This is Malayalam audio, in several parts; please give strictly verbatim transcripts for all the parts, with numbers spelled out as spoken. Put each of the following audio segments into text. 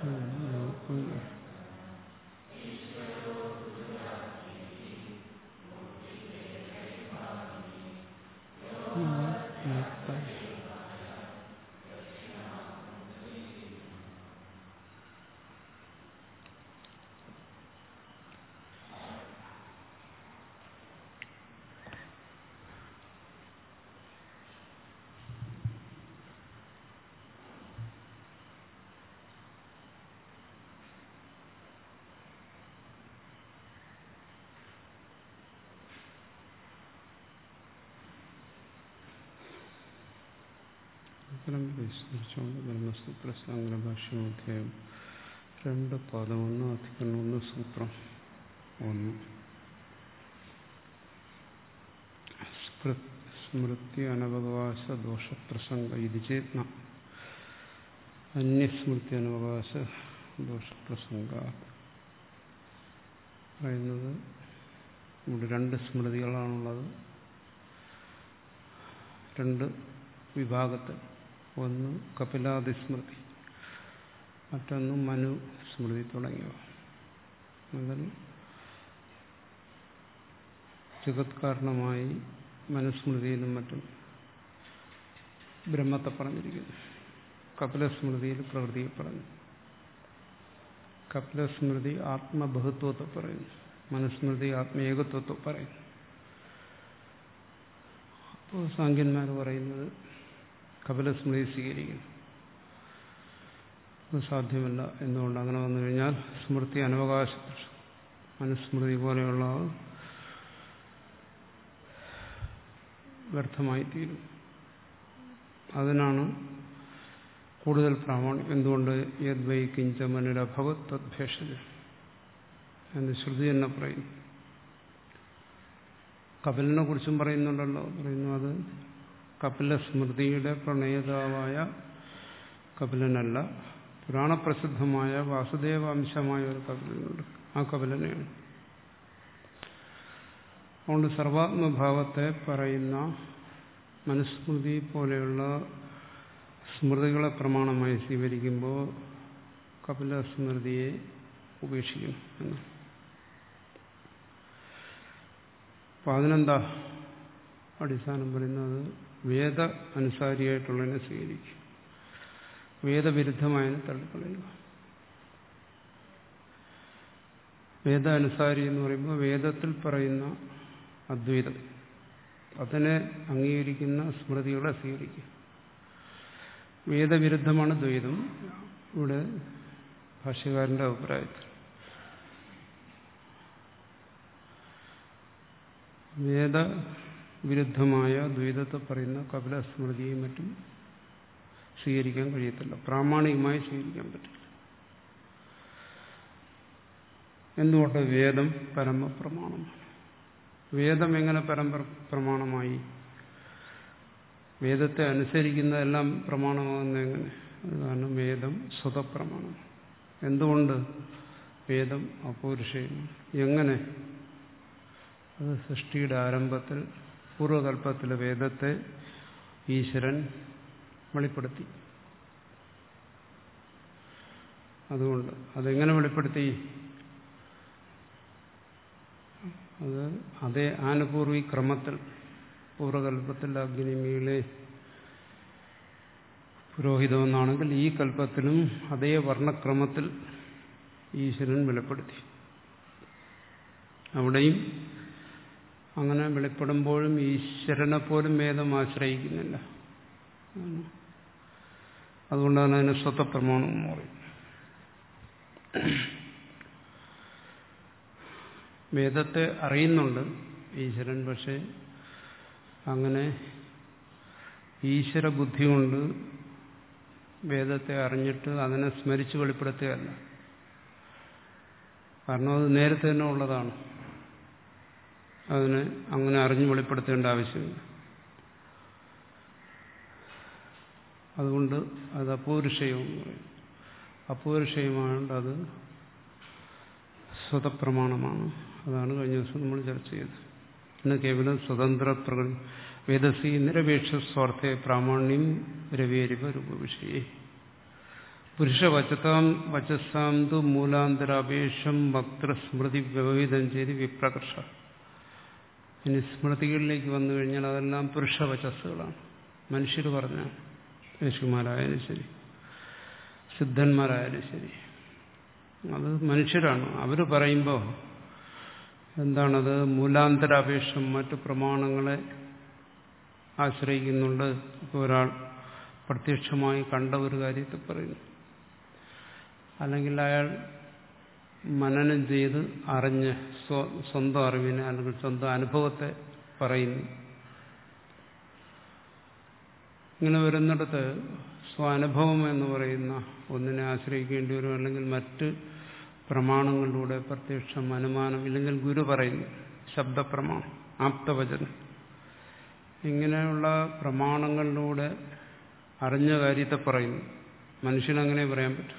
വിസ്തരിച്ചുകൊണ്ട് ബ്രഹ്മസൂത്ര സാങ്കരഭാഷ്യമധ്യായം രണ്ട് പതിനൊന്ന് അധികരണം ഒന്ന് സൂത്രം ഒന്ന് സ്മൃതി അനവകാശ ദോഷപ്രസംഗ ഇത് ചേത്ന അന്യസ്മൃതി അനവകാശ ദോഷപ്രസംഗ പറയുന്നത് ഇവിടെ രണ്ട് സ്മൃതികളാണുള്ളത്. രണ്ട് വിഭാഗത്തിൽ, ഒന്ന് കപിലാദിസ്മൃതി, മറ്റൊന്ന് മനു സ്മൃതി തുടങ്ങിയവ. അതിൽ ജഗത് കാരണമായി മനുസ്മൃതിയിലും മറ്റും ബ്രഹ്മത്തെ പറഞ്ഞിരിക്കുന്നു. കപിലസ്മൃതിയിൽ പ്രകൃതിയെ പറഞ്ഞു. കപിലസ്മൃതി ആത്മബഹുത്വത്തെ പറയുന്നു, മനുസ്മൃതി ആത്മേകത്വത്തെ പറയുന്നു. അപ്പോൾ സാഖ്യന്മാർ പറയുന്നത് കപിലസ്മൃതി സ്വീകരിക്കുന്നു. അത് സാധ്യമല്ല. എന്തുകൊണ്ട്? അങ്ങനെ വന്നു കഴിഞ്ഞാൽ സ്മൃതി അനവകാശ മനുസ്മൃതി പോലെയുള്ള വ്യർത്ഥമായി തീരും. അതിനാണ് കൂടുതൽ പ്രാമാണ്യം. എന്തുകൊണ്ട്? യദ്വൈ കിഞ്ച മനുരഭവത് തദ്ഭേഷജ എന്ന് ശ്രുതി തന്നെ പറയുന്നു. കപിലിനെ കുറിച്ചും പറയുന്നുണ്ടല്ലോ. പറയുന്നു അത് കപിലസ്മൃതിയുടെ പ്രണേതാവായ കപിലനല്ല, പുരാണപ്രസിദ്ധമായ വാസുദേവ അംശമായ ഒരു കപിലനുണ്ട്. ആ കപിലനെയാണ്. അതുകൊണ്ട് സർവാത്മഭാവത്തെ പറയുന്ന മനുസ്മൃതി പോലെയുള്ള സ്മൃതികളെ പ്രമാണമായി സ്വീകരിക്കുമ്പോൾ കപിലസ്മൃതിയെ ഉപേക്ഷിക്കണം എന്ന്. അപ്പം അതിനെന്താ അടിസ്ഥാനം പറയുന്നത്? വേദ അനുസാരിയായിട്ടുള്ളതിനെ സ്വീകരിക്കും, വേദവിരുദ്ധമായതിനെ തള്ളിക്കളയുക. വേദ അനുസാരി എന്ന് പറയുമ്പോൾ വേദത്തിൽ പറയുന്ന അദ്വൈതം, അതിനെ അംഗീകരിക്കുന്ന സ്മൃതികളെ സ്വീകരിക്കും. വേദവിരുദ്ധമാണ് ദ്വൈതം. ഇവിടെ ഭാഷ്യകാരന്റെ അഭിപ്രായത്തിൽ വേദവിരുദ്ധമായ ദ്വൈതത്തെ പറയുന്ന കപിലസ്മൃതിയും മറ്റും സ്വീകരിക്കാൻ കഴിയത്തില്ല, പ്രാമാണികമായി സ്വീകരിക്കാൻ പറ്റില്ല. എന്തുകൊണ്ട്? വേദം പരമപ്രമാണമാണ്. വേദം എങ്ങനെ പരമ പ്രമാണമായി? വേദത്തെ അനുസരിക്കുന്നതെല്ലാം പ്രമാണമാകുന്ന എങ്ങനെ? അത് കാരണം വേദം സ്വതപ്രമാണം. എന്തുകൊണ്ട്? വേദം അപൗരുഷേയമാണ്. എങ്ങനെ? അത് സൃഷ്ടിയുടെ ആരംഭത്തിൽ പൂർവകൽപ്പത്തിലെ വേദത്തെ ഈശ്വരൻ വെളിപ്പെടുത്തി. അതുകൊണ്ട് അതെങ്ങനെ വെളിപ്പെടുത്തി? അത് അതേ ആനുപൂർവി ക്രമത്തിൽ, പൂർവകൽപ്പത്തിൽ അഗ്നിമീളെ പുരോഹിതമെന്നാണെങ്കിൽ ഈ കൽപ്പത്തിലും അതേ വർണ്ണക്രമത്തിൽ ഈശ്വരൻ വെളിപ്പെടുത്തി. അവിടെയും അങ്ങനെ വെളിപ്പെടുമ്പോഴും ഈശ്വരനെ പോലും വേദം ആശ്രയിക്കുന്നില്ല. അതുകൊണ്ടാണ് അതിന് സ്വതപ്രമാണം എന്ന് പറയും. വേദത്തെ അറിയുന്നുണ്ട് ഈശ്വരൻ, പക്ഷെ അങ്ങനെ ഈശ്വര ബുദ്ധി കൊണ്ട് വേദത്തെ അറിഞ്ഞിട്ട് അതിനെ സ്മരിച്ച് വെളിപ്പെടുത്തുകയല്ല. കാരണം അത് നേരത്തെ തന്നെ ഉള്ളതാണ്. അതിനെ അങ്ങനെ അറിഞ്ഞ് വെളിപ്പെടുത്തേണ്ട ആവശ്യമില്ല. അതുകൊണ്ട് അത് അപൗരുഷയമെന്ന് പറയും. അപൗരുഷയമായതുകൊണ്ട് അത് സ്വതപ്രമാണമാണ്. അതാണ് കഴിഞ്ഞ ദിവസം നമ്മൾ ചർച്ച ചെയ്തത്. ഇന്ന് കേവലം സ്വതന്ത്ര പ്രകൃതി വേദസി നിരപേക്ഷ സ്വാർത്ഥ പ്രാമാണ്യം രവേരിവ രൂപവിഷയെ. പുരുഷവചതാം വചസ്സാം തു മൂലാന്തരാപേക്ഷം വക്തൃസ്മൃതി വ്യവഹിതം ചെയ്ത് വിപ്രകർഷ. ഇനി സ്മൃതികളിലേക്ക് വന്നു കഴിഞ്ഞാൽ അതെല്ലാം പുരുഷവചസ്സുകളാണ്. മനുഷ്യർ പറഞ്ഞ ഋഷിമാരായാലും ശരി സിദ്ധന്മാരായാലും ശരി അത് മനുഷ്യരാണ്. അവർ പറയുമ്പോൾ എന്താണത്? മൂലാന്തരാപേക്ഷം മറ്റു പ്രമാണങ്ങളെ ആശ്രയിക്കുന്നുണ്ട്. ഇപ്പോൾ ഒരാൾ പ്രത്യക്ഷമായി കണ്ട ഒരു കാര്യത്തെ പറയുന്നു, അല്ലെങ്കിൽ അയാൾ മനനം ചെയ്ത് അറിഞ്ഞ് സ്വന്തം അറിവിനെ അല്ലെങ്കിൽ സ്വന്തം അനുഭവത്തെ പറയുന്നു. ഇങ്ങനെ വരുന്നിടത്ത് സ്വാനുഭവം എന്ന് പറയുന്ന ഒന്നിനെ ആശ്രയിക്കേണ്ടി വരും, അല്ലെങ്കിൽ മറ്റ് പ്രമാണങ്ങളിലൂടെ പ്രത്യക്ഷം അനുമാനം, ഇല്ലെങ്കിൽ ഗുരു പറയുന്നു ശബ്ദപ്രമാണം, ആപ്തവചനം, ഇങ്ങനെയുള്ള പ്രമാണങ്ങളിലൂടെ അറിഞ്ഞ കാര്യത്തെ പറയുന്നു. മനുഷ്യനങ്ങനെ പറയാൻ പറ്റും.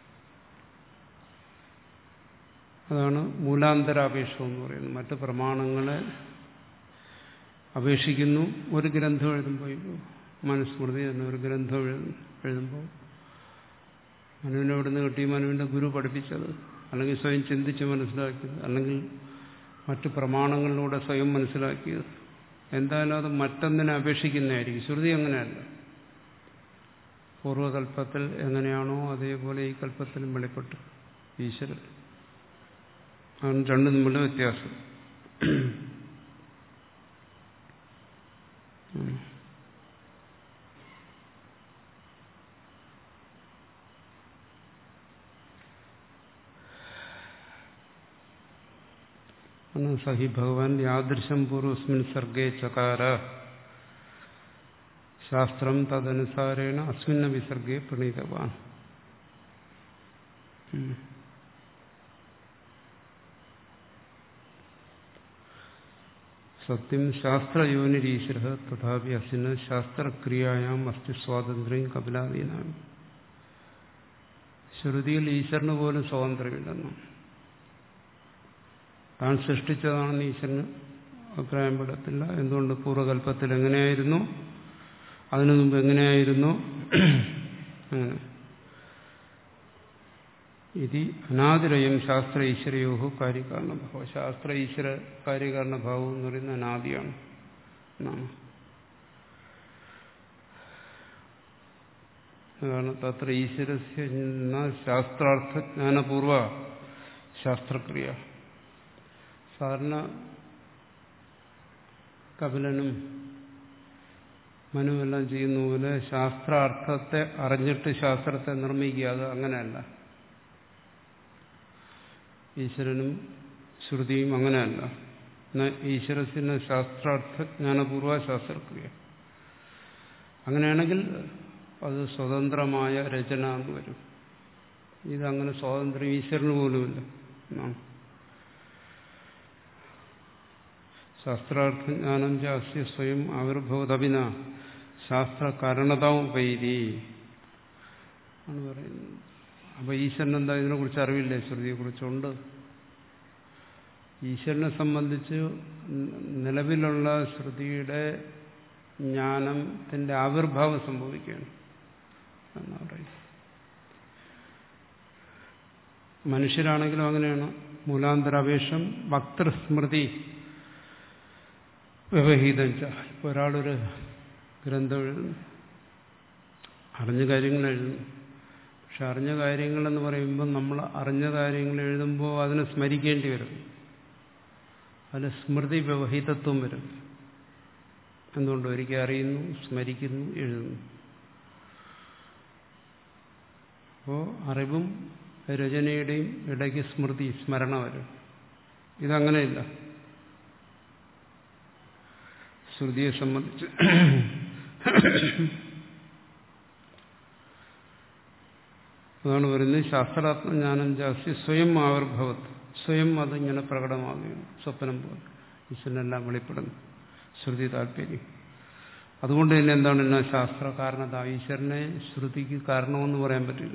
അതാണ് മൂലാന്തരാപേക്ഷം എന്ന് പറയുന്നത്. മറ്റ് പ്രമാണങ്ങളെ അപേക്ഷിക്കുന്നു. ഒരു ഗ്രന്ഥം എഴുതുമ്പോൾ, മനുസ്മൃതി എന്ന ഒരു ഗ്രന്ഥം എഴുതുമ്പോൾ മനുവിനെ എവിടുന്ന് കിട്ടി? മനുവിന്റെ ഗുരു പഠിപ്പിച്ചത്, അല്ലെങ്കിൽ സ്വയം ചിന്തിച്ച് മനസ്സിലാക്കിയത്, അല്ലെങ്കിൽ മറ്റ് പ്രമാണങ്ങളിലൂടെ സ്വയം മനസ്സിലാക്കിയത്. എന്തായാലും അത് മറ്റൊന്നിനെ അപേക്ഷിക്കുന്നതായിരിക്കും. ശ്രുതി അങ്ങനെയല്ല. പൂർവ്വകൽപ്പത്തിൽ എങ്ങനെയാണോ അതേപോലെ ഈ കൽപ്പത്തിലും വെളിപ്പെട്ടു ഈശ്വരൻ. അതാണ് രണ്ടും തമ്മിലുള്ള വ്യത്യാസം. സഹി ഭഗവാൻ യാദൃശം പൂർവസ്മിൻ സർഗേ ചകാര ശാസ്ത്രം തദനുസാരേണ അസ്മിന്ന വിസർഗേ പ്രണീതവാൻ. സത്യം ശാസ്ത്രയോനിരീശ്വര തഥാപി അസ്മിന് ശാസ്ത്രക്രിയായാം അസ്തി സ്വാതന്ത്ര്യം കപിലാദീനാണ്. ശ്രുതിയിൽ ഈശ്വരന് പോലും സ്വാതന്ത്ര്യമില്ലെന്നും താൻ സൃഷ്ടിച്ചതാണെന്ന് ഈശ്വരന് അഭിപ്രായപ്പെടത്തില്ല. എന്തുകൊണ്ട്? പൂർവ്വകൽപ്പത്തിൽ എങ്ങനെയായിരുന്നു, അതിനു മുമ്പ് എങ്ങനെയായിരുന്നു, അങ്ങനെ ഇതി അനാദിരയം ശാസ്ത്ര ഈശ്വരയോഹോ കാര്യകാരണഭാവം. ശാസ്ത്ര ഈശ്വര കാര്യകാരണഭാവം എന്ന് പറയുന്നത് അനാദിയാണ് എന്നാണ്. അതാണ് തത്ര ഈശ്വരസ്യ ശാസ്ത്രാർത്ഥജ്ഞാനപൂർവ ശാസ്ത്രക്രിയ. സാധാരണ കപിലനും മനുവെല്ലാം ചെയ്യുന്ന പോലെ ശാസ്ത്രാർത്ഥത്തെ അറിഞ്ഞിട്ട് ശാസ്ത്രത്തെ നിർമ്മിക്കുക, അത് അങ്ങനെയല്ല. ഈശ്വരനും ശ്രുതിയും അങ്ങനെയല്ല. ഈശ്വരത്തിന് ശാസ്ത്രാർത്ഥ ജ്ഞാനപൂർവ ശാസ്ത്രക്രിയ. അങ്ങനെയാണെങ്കിൽ അത് സ്വതന്ത്രമായ രചന എന്ന് വരും. ഇതങ്ങനെ സ്വാതന്ത്ര്യം ഈശ്വരന് പോലുമില്ല എന്നാണ്. ശാസ്ത്രാർത്ഥജ്ഞാനം ചാസ്യ സ്വയം ആവിർഭവതപിന ശാസ്ത്രകാരണതാവും ഉപൈരി ആണ് പറയുന്നത്. അപ്പൊ ഈശ്വരൻ എന്താ ഇതിനെക്കുറിച്ച് അറിവില്ലേ? ശ്രുതിയെക്കുറിച്ചുണ്ട്. ഈശ്വരനെ സംബന്ധിച്ച് നിലവിലുള്ള ശ്രുതിയുടെ ജ്ഞാനത്തിന്റെ ആവിർഭാവം സംഭവിക്കുകയാണ് എന്നാ പറയുന്നത്. മനുഷ്യരാണെങ്കിലും അങ്ങനെയാണ്. മൂലാന്തരാപേക്ഷം വക്തൃസ്മൃതി വ്യവഹിതം. ഇപ്പോൾ ഒരാളൊരു ഗ്രന്ഥം എഴുതുന്നു, അറിഞ്ഞ കാര്യങ്ങൾ എഴുതുന്നു. പക്ഷെ അറിഞ്ഞ കാര്യങ്ങളെന്ന് പറയുമ്പോൾ നമ്മൾ അറിഞ്ഞ കാര്യങ്ങൾ എഴുതുമ്പോൾ അതിനെ സ്മരിക്കേണ്ടി വരും. അതിന് സ്മൃതി വ്യവഹിതത്വം വരും. എന്തുകൊണ്ട്? ഒരിക്കൽ അറിയുന്നു, സ്മരിക്കുന്നു, എഴുതുന്നു. അപ്പോൾ അറിവും രചനയുടെയും ഇടയ്ക്ക് സ്മൃതി, സ്മരണ വരും. ഇതങ്ങനെയില്ല. ശ്രുതിയെ സംബന്ധിച്ച് അതാണ് പറയുന്നത്. ശാസ്ത്രാത്മജ്ഞാനം ജാസ്തി സ്വയം ആവിർഭവത്ത്, സ്വയം അതിങ്ങനെ പ്രകടമാകുകയാണ്. സ്വപ്നം പോലെ ഈശ്വരനെല്ലാം വെളിപ്പെടുന്നു. ശ്രുതി താല്പര്യം. അതുകൊണ്ട് തന്നെ എന്താണ് എന്നാ ശാസ്ത്ര കാരണത. ഈശ്വരനെ ശ്രുതിക്ക് കാരണമെന്ന് പറയാൻ പറ്റില്ല.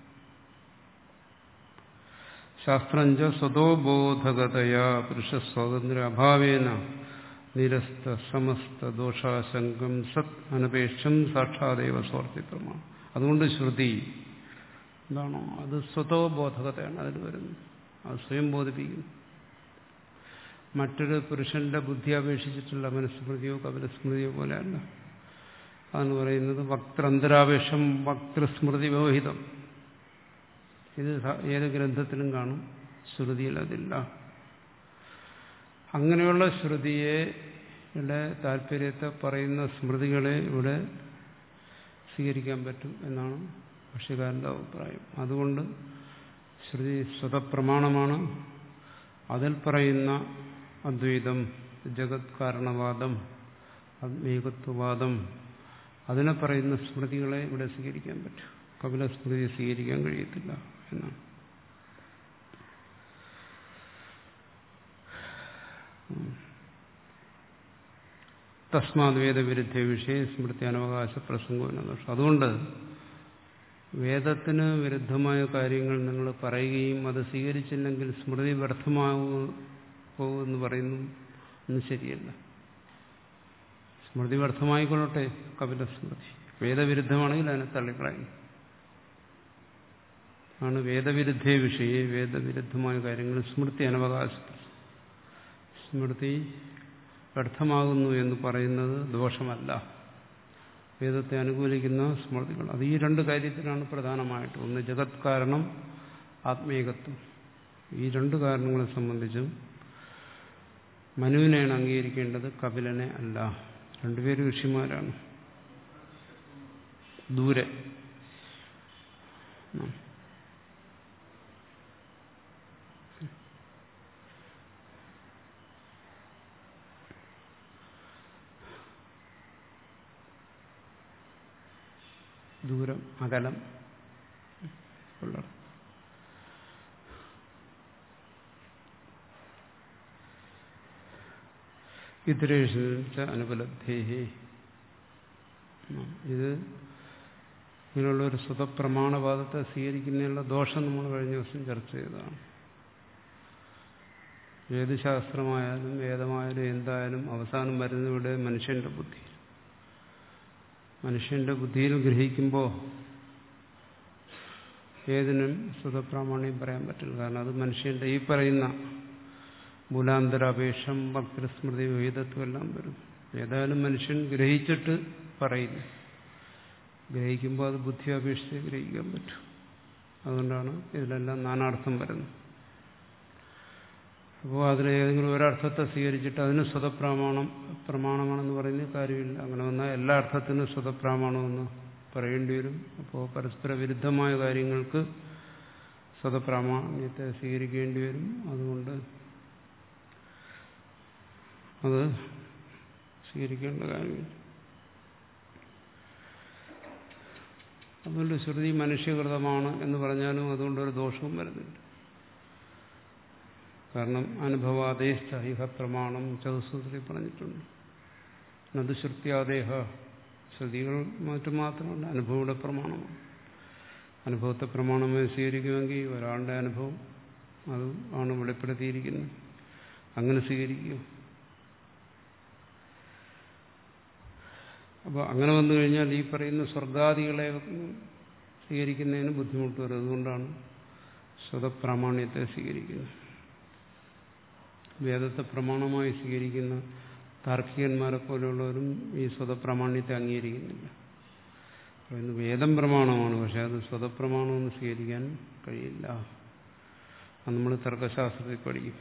ശാസ്ത്രഞ്ച സ്വതോബോധകതയാ പുരുഷ സ്വാതന്ത്ര്യ അഭാവേന നിരസ്ത സമസ്ത ദോഷാശങ്കം സത് അനപേക്ഷം സാക്ഷാദേവ സ്വാർത്ഥിത്രമാണ്. അതുകൊണ്ട് ശ്രുതി എന്താണോ അത് സ്വതോ ബോധകതയാണ് അതിൽ വരുന്നത്. അത് സ്വയം ബോധിപ്പിക്കുന്നു. മറ്റൊരു പുരുഷന്റെ ബുദ്ധി അപേക്ഷിച്ചിട്ടുള്ള മനസ്മൃതിയോ കപിലസ്മൃതിയോ പോലെയല്ല. അതെന്ന് പറയുന്നത് വക്ത്രന്തരാവേശം വക്തൃസ്മൃതി വ്യവഹിതം. ഇത് ഏത് ഗ്രന്ഥത്തിലും കാണും, ശ്രുതിയിൽ അതില്ല. അങ്ങനെയുള്ള ശ്രുതിയുടെ താല്പര്യത്തെ പറയുന്ന സ്മൃതികളെ ഇവിടെ സ്വീകരിക്കാൻ പറ്റും എന്നാണ് ഭാഷ്യകാരന്റെ അഭിപ്രായം. അതുകൊണ്ട് ശ്രുതി സ്വതപ്രമാണമാണ്. അതിൽ പറയുന്ന അദ്വൈതം, ജഗത് കാരണവാദം, ആത്മീകത്വവാദം, അതിനെ പറയുന്ന സ്മൃതികളെ ഇവിടെ സ്വീകരിക്കാൻ പറ്റും. കപിലസ്മൃതിയെ സ്വീകരിക്കാൻ കഴിയത്തില്ല എന്നാണ്. തസ്മാത് വേദവിരുദ്ധ വിഷയ സ്മൃതി അനവകാശ പ്രസംഗം. അതുകൊണ്ട് വേദത്തിന് വിരുദ്ധമായ കാര്യങ്ങൾ നിങ്ങൾ പറയുകയും അത് സ്വീകരിച്ചില്ലെങ്കിൽ സ്മൃതി വ്യർത്ഥമാകുമെന്ന് പറയുന്നു എന്ന് ശരിയല്ല. സ്മൃതി വ്യർത്ഥമായിക്കൊള്ളട്ടെ, കപിലസ്മൃതി വേദവിരുദ്ധമാണെങ്കിൽ അതിനെ തള്ളിക്കളയും. ആണ് വേദവിരുദ്ധ വിഷയെ, വേദവിരുദ്ധമായ കാര്യങ്ങൾ സ്മൃതി അനവകാശ. സ്മൃതി വ്യർത്ഥമാകുന്നു എന്ന് പറയുന്നത് ദോഷമല്ല. വേദത്തെ അനുകൂലിക്കുന്ന സ്മൃതികൾ അത് ഈ രണ്ട് കാര്യത്തിലാണ് പ്രധാനമായിട്ട്. ഒന്ന് ജഗത് കാരണം, ആത്മീകത്വം. ഈ രണ്ട് കാരണങ്ങളെ സംബന്ധിച്ചും മനുവിനെയാണ് അംഗീകരിക്കേണ്ടത്, കപിലനെ അല്ല. രണ്ടുപേരും ഋഷിമാരാണ്. ദൂരെ ദൂരം, അകലം ഉള്ള ഇതരേഷ അനുപലബ്ധേഹി. ഇത് ഇങ്ങനെയുള്ള ഒരു സ്വതപ്രമാണവാദത്തെ സ്വീകരിക്കുന്നതിനുള്ള ദോഷം നമ്മൾ കഴിഞ്ഞ ദിവസം ചർച്ച ചെയ്തതാണ്. ഏത് ശാസ്ത്രമായാലും വേദമായാലും എന്തായാലും അവസാനം വരുന്നവിടെ മനുഷ്യന്റെ ബുദ്ധി. മനുഷ്യന്റെ ബുദ്ധിയിൽ ഗ്രഹിക്കുമ്പോൾ ഏതിനും സ്വതപ്രാമാണ്യം പറയാൻ പറ്റില്ല. കാരണം അത് മനുഷ്യന്റെ ഈ പറയുന്ന മൂലാന്തരാപേക്ഷം ഭക്തൃസ്മൃതി വേദത്വം എല്ലാം വരും. ഏതായാലും മനുഷ്യൻ ഗ്രഹിച്ചിട്ട് പറയുന്നു. ഗ്രഹിക്കുമ്പോൾ അത് ബുദ്ധി അപേക്ഷിച്ച് ഗ്രഹിക്കാൻ പറ്റും. അതുകൊണ്ടാണ് ഇതിലെല്ലാം നാനാർത്ഥം വരുന്നത്. അപ്പോൾ അതിന് ഏതെങ്കിലും ഒരർത്ഥത്തെ സ്വീകരിച്ചിട്ട് അതിന് സ്വതപ്രമാണം പ്രമാണമാണെന്ന് പറയുന്ന കാര്യമില്ല. അങ്ങനെ വന്നാൽ എല്ലാ അർത്ഥത്തിനും സ്വതപ്രമാണമെന്ന് പറയേണ്ടി വരും. അപ്പോൾ പരസ്പര വിരുദ്ധമായ കാര്യങ്ങൾക്ക് സ്വതപ്രാമാണ്യത്തെ സ്വീകരിക്കേണ്ടി വരും. അതുകൊണ്ട് അത് സ്വീകരിക്കേണ്ട കാര്യമില്ല. അതുകൊണ്ട് ശ്രുതി മനുഷ്യകൃതമാണ് എന്ന് പറഞ്ഞാലും അതുകൊണ്ടൊരു ദോഷവും വരുന്നുണ്ട്. കാരണം അനുഭവാദേശ ഇഹ പ്രമാണം ചതുസൂത്രി പറഞ്ഞിട്ടുണ്ട്. അത് ശ്രുത്യാദേഹ, ശ്രുതികൾ മറ്റും മാത്രമല്ല, അനുഭവയുടെ പ്രമാണമാണ്. അനുഭവത്തെ പ്രമാണമായി സ്വീകരിക്കുമെങ്കിൽ ഒരാളുടെ അനുഭവം അത് ആണ് വെളിപ്പെടുത്തിയിരിക്കുന്നത്. അങ്ങനെ സ്വീകരിക്കുക. അപ്പോൾ അങ്ങനെ വന്നു കഴിഞ്ഞാൽ ഈ പറയുന്ന സ്വർഗാദികളെ സ്വീകരിക്കുന്നതിന് ബുദ്ധിമുട്ട് വരും. അതുകൊണ്ടാണ് സ്വതപ്രാമാണ്യത്തെ സ്വീകരിക്കുന്നത്. വേദത്തെ പ്രമാണമായി സ്വീകരിക്കുന്ന താർക്കികന്മാരെ പോലെയുള്ളവരും ഈ സ്വതപ്രാമാണ്യത്തെ അംഗീകരിക്കുന്നില്ല. പറയുന്നു വേദം പ്രമാണമാണ്, പക്ഷെ അത് സ്വതപ്രമാണമെന്ന് സ്വീകരിക്കാൻ കഴിയില്ല. അത് നമ്മൾ തർക്കശാസ്ത്രത്തിൽ പഠിക്കും.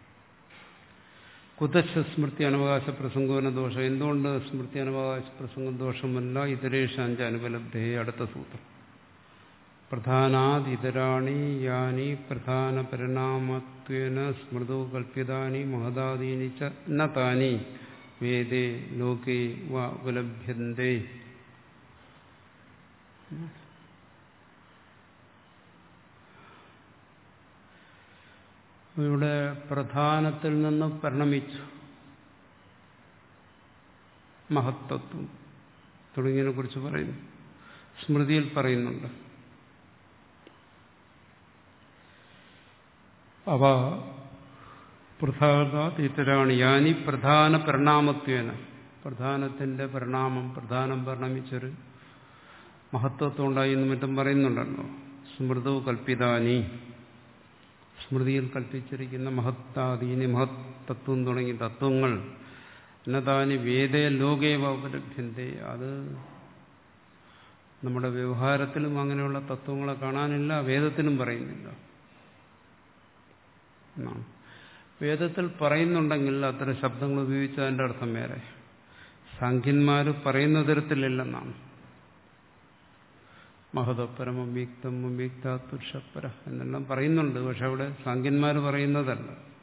കുതശ സ്മൃതി അനവകാശ പ്രസംഗോന ദോഷം. എന്തുകൊണ്ട് സ്മൃതി അനവകാശ പ്രസംഗം ദോഷമല്ല? ഇതരേഷാഞ്ച അനുപലബ്ധേ. അടുത്ത സൂത്രം. പ്രധാനാദിതരാണി യാനി പ്രധാന പരിണാമത്വേന സ്മൃതോ കൽപ്പിതാനി മഹദാദീനി ച ന താനി വേദേ ലോകേ വ ഉപലഭ്യന്തേ. ഇവിടെ പ്രധാനത്തിൽ നിന്ന് പരിണമിച്ചു മഹത്വത്വം തുടങ്ങിയതിനെ കുറിച്ച് പറയുന്നു. സ്മൃതിയിൽ പറയുന്നുണ്ട്. അവ പ്രധാനാത് ഇതരാണി യാനി പ്രധാന പരിണാമത്വേന. പ്രധാനത്തിന്റെ പരിണാമം, പ്രധാനം പരിണമിച്ചൊരു മഹത്വത്വം ഉണ്ടായി എന്ന് മറ്റും പറയുന്നുണ്ടല്ലോ. സ്മൃതോ കൽപ്പിതാനി സ്മൃതിയിൽ കൽപ്പിച്ചിരിക്കുന്ന മഹത്താദീനി മഹത് തത്വം തുടങ്ങിയ തത്വങ്ങൾ എന്നതാനി വേദേ ലോകേവ ഉപലഭ്യന്തേ അത് നമ്മുടെ വ്യവഹാരത്തിലും അങ്ങനെയുള്ള തത്വങ്ങളെ കാണാനില്ല, വേദത്തിലും പറയുന്നില്ല എന്നാണ്. വേദത്തിൽ പറയുന്നുണ്ടെങ്കിൽ അത്തരം ശബ്ദങ്ങൾ ഉപയോഗിച്ചതിൻ്റെ അർത്ഥം വേറെ. സാഖ്യന്മാർ പറയുന്ന തരത്തിലില്ലെന്നാണ്. മഹതപരം അവ്യക്തം അവ്യക്താത് പുരുഷപര എന്നെല്ലാം പറയുന്നുണ്ട്. പക്ഷെ അവിടെ സാഖ്യന്മാർ പറയുന്നതല്ല.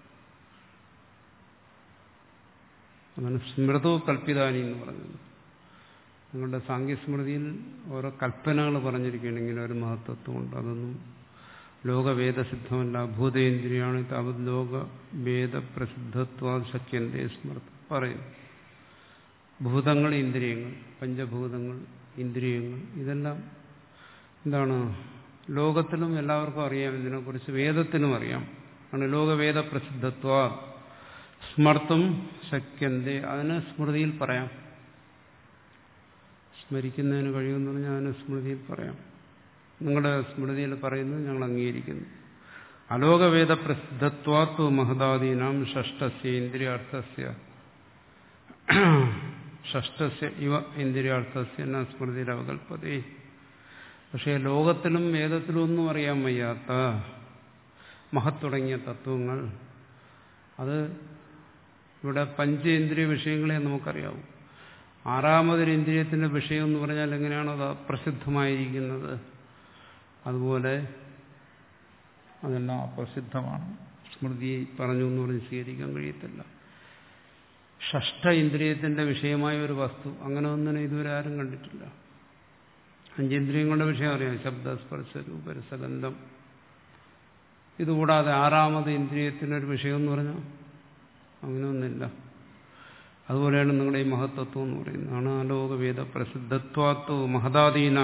അങ്ങനെ സ്മൃതോ കൽപ്പിതാനി എന്ന് പറഞ്ഞത് നിങ്ങളുടെ സാഖ്യസ്മൃതിയിൽ ഓരോ കൽപ്പനകൾ പറഞ്ഞിരിക്കുകയാണ്. ഇങ്ങനെ ഒരു മഹത്വത്വമുണ്ട്, അതൊന്നും ലോകവേദസിദ്ധമല്ല. ഭൂതേന്ദ്രിയാണ് താവത് ലോകവേദപ്രസിദ്ധത്വാ ശക്യന്തേ സ്മൃതി പറയും. ഭൂതങ്ങൾ, ഇന്ദ്രിയങ്ങൾ, പഞ്ചഭൂതങ്ങൾ, ഇന്ദ്രിയങ്ങൾ, ഇതെല്ലാം എന്താണ് ലോകത്തിലും എല്ലാവർക്കും അറിയാം. ഇതിനെക്കുറിച്ച് വേദത്തിനും അറിയാം. ആണ് ലോകവേദ പ്രസിദ്ധത്വ സ്മർത്തും ശക്യന്തേ അതിന് സ്മൃതിയിൽ പറയാം. സ്മരിക്കുന്നതിന് കഴിയുമെന്ന് പറഞ്ഞാൽ അതിന് സ്മൃതിയിൽ പറയാം. നിങ്ങളുടെ സ്മൃതിയിൽ പറയുന്നത് ഞങ്ങൾ അംഗീകരിക്കുന്നു. അലോകവേദ പ്രസിദ്ധത്വാത്വ മഹദാദീനാം ഷഷ്ടസ്യ ഇന്ദ്രിയാർത്ഥസ്യ ഷഷ്ടസ്യ ഇവ ഇന്ദ്രിയാർത്ഥസ്യ എന്ന സ്മൃതിയിൽ അവകൽപ്പതേ. പക്ഷേ ലോകത്തിലും വേദത്തിലും ഒന്നും അറിയാൻ വയ്യാത്ത മഹത് തുടങ്ങിയ തത്വങ്ങൾ അത് ഇവിടെ പഞ്ചേന്ദ്രിയ വിഷയങ്ങളെ നമുക്കറിയാവൂ. ആറാമതൊരു ഇന്ദ്രിയത്തിന്റെ വിഷയം എന്ന് പറഞ്ഞാൽ എങ്ങനെയാണോ അത് അപ്രസിദ്ധമായിരിക്കുന്നത്, അതുപോലെ അതെല്ലാം അപ്രസിദ്ധമാണ്. സ്മൃതി പറഞ്ഞു എന്ന് പറഞ്ഞ് സ്വീകരിക്കാൻ കഴിയത്തില്ല. ഷഷ്ഠ ഇന്ദ്രിയത്തിന്റെ വിഷയമായ ഒരു വസ്തു അങ്ങനെ ഒന്നിനെ ഇതുവരെ ആരും കണ്ടിട്ടില്ല. അഞ്ചേന്ദ്രിയങ്ങളുടെ വിഷയം അറിയാം, ശബ്ദ സ്പർശ രൂപ രസഗന്ധം. ഇതുകൂടാതെ ആറാമത് ഇന്ദ്രിയത്തിനൊരു വിഷയം എന്ന് പറഞ്ഞാൽ അങ്ങനെ ഒന്നില്ല. അതുപോലെയാണ് നിങ്ങളുടെ ഈ മഹത്തത്വം എന്ന് പറയുന്നത്. ആണ് ലോകവേദ പ്രസിദ്ധത്വാത്വ മഹദാദീന.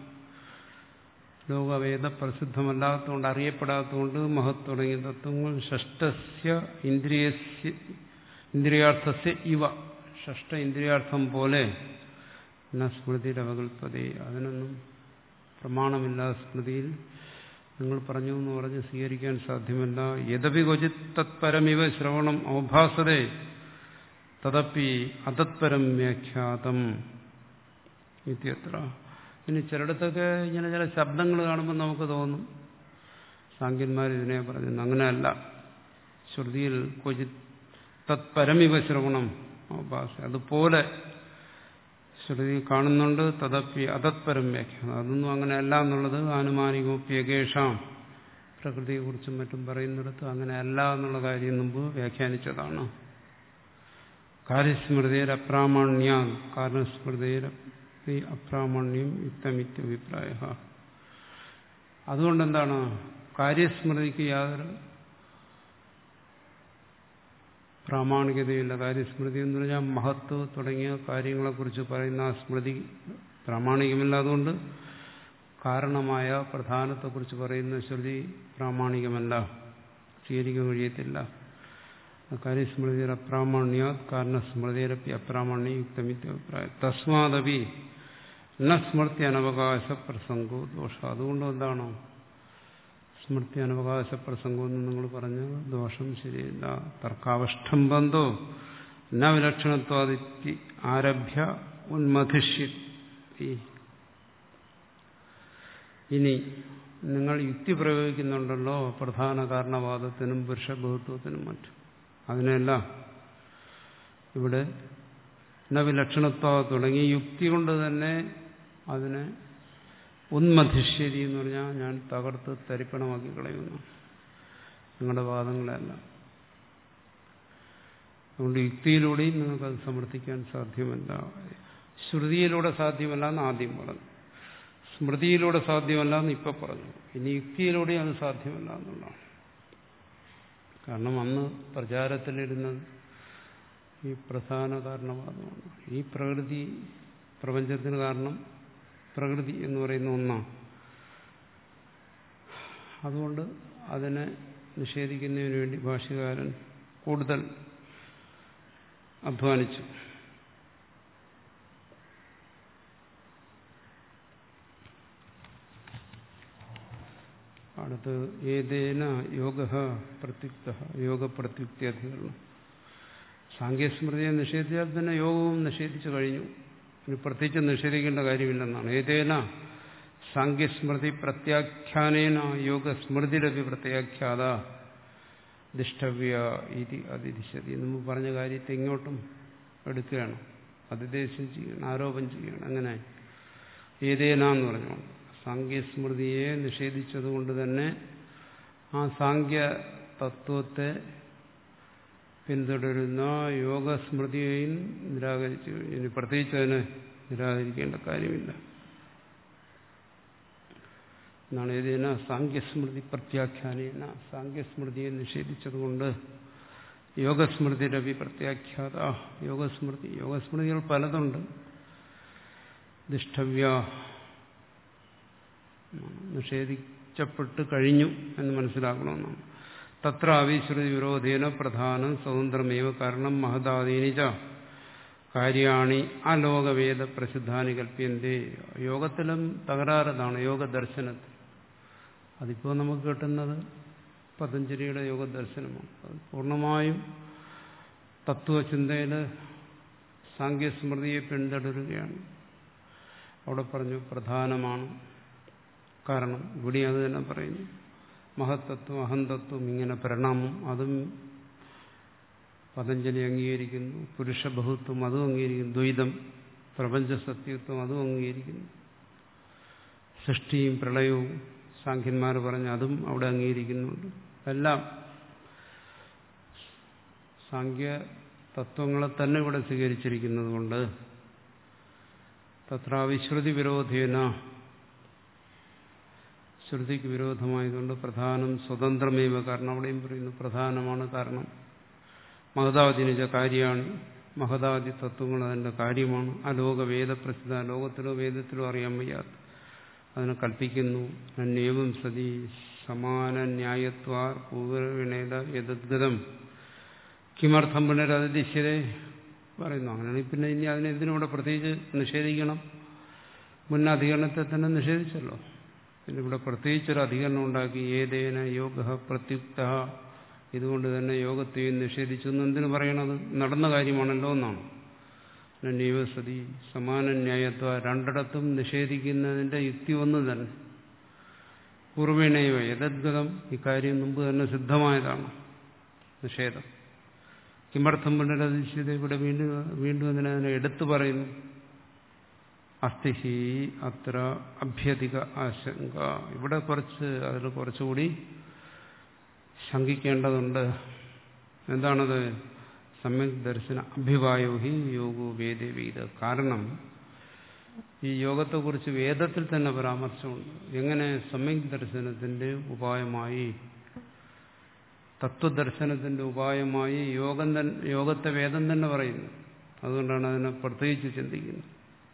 ലോകവേദ പ്രസിദ്ധമല്ലാത്തതുകൊണ്ട്, അറിയപ്പെടാത്തതുകൊണ്ട് മഹത് തുടങ്ങിയ തത്വങ്ങൾ ഷഷ്ടസ്യ ഇന്ദ്രിയസ്യ ഇന്ദ്രിയാർത്ഥസ്യ ഇവ ഷഷ്ട ഇന്ദ്രിയാർത്ഥം പോലെ എന്ന സ്മൃതിയുടെ അവകൽപ്പതേ അതിനൊന്നും പ്രമാണമില്ല. സ്മൃതിയിൽ നിങ്ങൾ പറഞ്ഞു എന്ന് പറഞ്ഞ് സ്വീകരിക്കാൻ സാധ്യമല്ല. യദപി ക്വചിത് തത്പരമിവ ശ്രവണം ഔഭാസതേ തദപ്പി അതത്പരം വ്യാഖ്യാതം ഇത്യത്ര. ഇനി ചിലയിടത്തൊക്കെ ഇങ്ങനെ ചില ശബ്ദങ്ങൾ കാണുമ്പോൾ നമുക്ക് തോന്നും സാഖ്യന്മാർ ഇതിനെ പറഞ്ഞു. അങ്ങനെയല്ല. ശ്രുതിയിൽ ക്വചിത് തത്പരമിവ ശ്രവണം ഔഭാസ അതുപോലെ ശ്രുതി കാണുന്നുണ്ട്. തദപ്പി അതത്പരം വ്യാഖ്യാനം അതൊന്നും അങ്ങനെയല്ല എന്നുള്ളത് ആനുമാനികോപ്യകേഷാം പ്രകൃതിയെക്കുറിച്ചും മറ്റും പറയുന്നിടത്ത് അങ്ങനെയല്ല എന്നുള്ള കാര്യം മുമ്പ് വ്യാഖ്യാനിച്ചതാണ്. കാര്യസ്മൃതിയുടെ അപ്രാമാണ്യ കാരണസ്മൃതിയുടെ അപ്രാമാണ്യം യുക്തമിത്യഭിപ്രായ. അതുകൊണ്ടെന്താണ് കാര്യസ്മൃതിക്ക് യാതൊരു പ്രാമാണികതയില്ല. കാര്യസ്മൃതി എന്ന് പറഞ്ഞാൽ മഹത്വ തുടങ്ങിയ കാര്യങ്ങളെക്കുറിച്ച് പറയുന്ന ആ സ്മൃതി പ്രാമാണികമില്ല. അതുകൊണ്ട് കാരണമായ പ്രധാനത്തെക്കുറിച്ച് പറയുന്ന ശ്രുതി പ്രാമാണികമല്ല, സ്വീകരിക്കാൻ കഴിയത്തില്ല. കാര്യസ്മൃതിയുടെ അപ്രാമാണ്യ കാരണസ്മൃതിയിലപ്പി അപ്രാമാണ്യ യുക്തമിത്യഭിപ്രായം. തസ്മാദപി ന സ്മൃതി അനവകാശ പ്രസംഗോ ദോഷ. അതുകൊണ്ട് എന്താണോ സ്മൃതി അനവകാശ പ്രസംഗം എന്ന് നിങ്ങൾ പറഞ്ഞ ദോഷം ശരിയല്ല. തർക്കാവഷ്ടംബന്ധോ ന വിലക്ഷണത്വാദിത്തി ആരഭ്യ ഉന്മധിഷ്യത്തി. ഇനി നിങ്ങൾ യുക്തി പ്രയോഗിക്കുന്നുണ്ടല്ലോ പ്രധാന കാരണവാദത്തിനും പുരുഷബഹുത്വത്തിനും മറ്റും, അതിനെല്ലാം ഇവിടെ നവിലക്ഷണത്വ തുടങ്ങി യുക്തി കൊണ്ട് തന്നെ അതിനെ ഉന്മധിഷ്യതി എന്ന് പറഞ്ഞാൽ ഞാൻ തകർത്ത് തരിപ്പണമാക്കി കളയുന്നു നിങ്ങളുടെ വാദങ്ങളെല്ലാം. അതുകൊണ്ട് യുക്തിയിലൂടെയും നിങ്ങൾക്കത് സമർത്ഥിക്കാൻ സാധ്യമല്ല. ശ്രുതിയിലൂടെ സാധ്യമല്ല എന്ന് ആദ്യം പറഞ്ഞു, സ്മൃതിയിലൂടെ സാധ്യമല്ല എന്ന് ഇപ്പം പറഞ്ഞു. ഇനി യുക്തിയിലൂടെയും അത് സാധ്യമല്ല എന്നുള്ളതാണ്. കാരണം അന്ന് പ്രചാരത്തിലിരുന്നത് ഈ പ്രധാന കാരണവാദമാണ്. ഈ പ്രകൃതി പ്രപഞ്ചത്തിന് കാരണം പ്രകൃതി എന്ന് പറയുന്ന ഒന്നാണ്. അതുകൊണ്ട് അതിനെ നിഷേധിക്കുന്നതിന് വേണ്ടി ഭാഷ്യകാരൻ കൂടുതൽ അധ്വാനിച്ചു. അടുത്ത് ഏതേന യോഗ പ്രത്യുക്ത യോഗപ്രത്യുക്തി അധികരണം. സാങ്കേസ്മൃതിയെ നിഷേധിച്ചാൽ തന്നെ യോഗവും നിഷേധിച്ചു കഴിഞ്ഞു. ഇനി പ്രത്യേകിച്ച് നിഷേധിക്കേണ്ട കാര്യമില്ലെന്നാണ്. ഏതേന സാങ്കേസ്മൃതി പ്രത്യാഖ്യാനേന യോഗസ്മൃതിരപി പ്രത്യാഖ്യാത ദിഷ്ടവ്യ ഇതി അതിദിശതി. നമ്മൾ പറഞ്ഞ കാര്യത്തെ ഇങ്ങോട്ടും എടുക്കുകയാണ്, അതിദേശം ചെയ്യണം, ആരോപം ചെയ്യണം. അങ്ങനെ ഏതേന എന്ന് പറഞ്ഞു സാങ്കേസ്മൃതിയെ നിഷേധിച്ചതുകൊണ്ട് തന്നെ ആ സാങ്ക്യ തത്വത്തെ പിന്തുടരുന്ന യോഗസ്മൃതിയെയും നിരാകരിച്ചു കഴിഞ്ഞു. ഇനി പ്രത്യേകിച്ച് അതിനെ നിരാകരിക്കേണ്ട കാര്യമില്ല എന്നാണ്. ഏതേന സാങ്ക്യസ്മൃതി പ്രത്യാഖ്യാനേന സാങ്ക്യസ്മൃതിയെ നിഷേധിച്ചതുകൊണ്ട് യോഗസ്മൃതിരവി പ്രത്യാഖ്യാത യോഗസ്മൃതി യോഗസ്മൃതികൾ പലതുണ്ട്. ദിഷ്ടവ്യ നിഷേധിക്കപ്പെട്ട് കഴിഞ്ഞു എന്ന് മനസ്സിലാക്കണമെന്നാണ്. തത്ര അവിശ്രുതി വിരോധേന പ്രധാനം സ്വതന്ത്രമേവ കാരണം മഹദാദീനിച്ച കാര്യാണി അലോകവേദ പ്രസിദ്ധാനി കൽപ്യന്തേ. യോഗത്തിലും തകരാറതാണ്, യോഗദർശനത്തിൽ. അതിപ്പോൾ നമുക്ക് കിട്ടുന്നത് പതഞ്ജലിയുടെ യോഗദർശനമാണ്. അത് പൂർണ്ണമായും തത്വചിന്തയിൽ സാങ്ക്യസ്മൃതിയെ പിന്തുടരുകയാണ്. അവിടെ പറഞ്ഞു പ്രധാനമാണ് കാരണം. ഇവിടെ അത് തന്നെ പറയുന്നു. മഹത്തത്വം അഹന്തത്വം ഇങ്ങനെ പരിണാമം അതും പതഞ്ജലി അംഗീകരിക്കുന്നു. പുരുഷബഹുത്വം അതും അംഗീകരിക്കുന്നു. ദ്വൈതം പ്രപഞ്ച സത്യത്വം അതും അംഗീകരിക്കുന്നു. സൃഷ്ടിയും പ്രളയവും സാഖ്യന്മാർ പറഞ്ഞ് അതും അവിടെ അംഗീകരിക്കുന്നുണ്ട്. എല്ലാം സാഖ്യ തത്വങ്ങളെ തന്നെ ഇവിടെ സ്വീകരിച്ചിരിക്കുന്നത് കൊണ്ട് തത്ര വിശ്രുതി വിരോധേന ശ്രുതിക്ക് വിരോധമായതുകൊണ്ട് പ്രധാനം സ്വതന്ത്രമേവ കാരണം. അവിടെയും പറയുന്നു പ്രധാനമാണ് കാരണം. മഹദാദിനിച്ച കാര്യമാണ്. മഹദാദി തത്വങ്ങൾ അതിൻ്റെ കാര്യമാണ്. അലോക വേദപ്രസിദ്ധ ലോകത്തിലോ വേദത്തിലോ അറിയാൻ വയ്യാത്ത അതിനെ കൽപ്പിക്കുന്നു. നന്യേവം സതി സമാന ന്യായത്വാർ പൂർവണേത യദ്ഗതം കിമർത്ഥം പുനരതിശിരെ പറയുന്നു. അങ്ങനെയാണെങ്കിൽ പിന്നെ ഇനി അതിനെന്തിനൂടെ പ്രത്യേകിച്ച് നിഷേധിക്കണം? മുൻ അധികരണത്തെ തന്നെ നിഷേധിച്ചല്ലോ. പിന്നെ ഇവിടെ പ്രത്യേകിച്ചൊരു അധികരണം ഉണ്ടാക്കി. ഏതേന യോഗ പ്രത്യുക്ത ഇതുകൊണ്ട് തന്നെ യോഗത്തെയും നിഷേധിച്ചു എന്ന് എന്തിനു പറയണത്? നടന്ന കാര്യമാണല്ലോ എന്നാണ്. നൈവസതി സമാന ന്യായത്വ രണ്ടിടത്തും നിഷേധിക്കുന്നതിന്റെ യുക്തി ഒന്ന് തന്നെ. പൂർവ്വേണൈവ യദദ്ഗതം ഇക്കാര്യം മുമ്പ് തന്നെ സിദ്ധമായതാണ് നിഷേധം. കിമർത്ഥം പുനരധിഷ്ഠിത ഇവിടെ വീണ്ടും വീണ്ടും എന്തിനാ അതിനെ എടുത്തു പറയുന്നു? അസ്ഥിഹി അത്ര അഭ്യധിക ആശങ്ക. ഇവിടെ കുറച്ച് അതിൽ കുറച്ചുകൂടി ശങ്കിക്കേണ്ടതുണ്ട്. എന്താണത്? സമ്യക് ദർശന അഭിവായോ ഹി യോഗോ വേദേ വേദ. കാരണം ഈ യോഗത്തെക്കുറിച്ച് വേദത്തിൽ തന്നെ പരാമർശമുണ്ട്. എങ്ങനെ സമ്യക് ദർശനത്തിന്റെ ഉപായമായി, തത്വദർശനത്തിന്റെ ഉപായമായി യോഗം യോഗത്തെ വേദം തന്നെ പറയുന്നു. അതുകൊണ്ടാണ് അതിനെ പ്രത്യേകിച്ച് ചിന്തിക്കുന്നത്.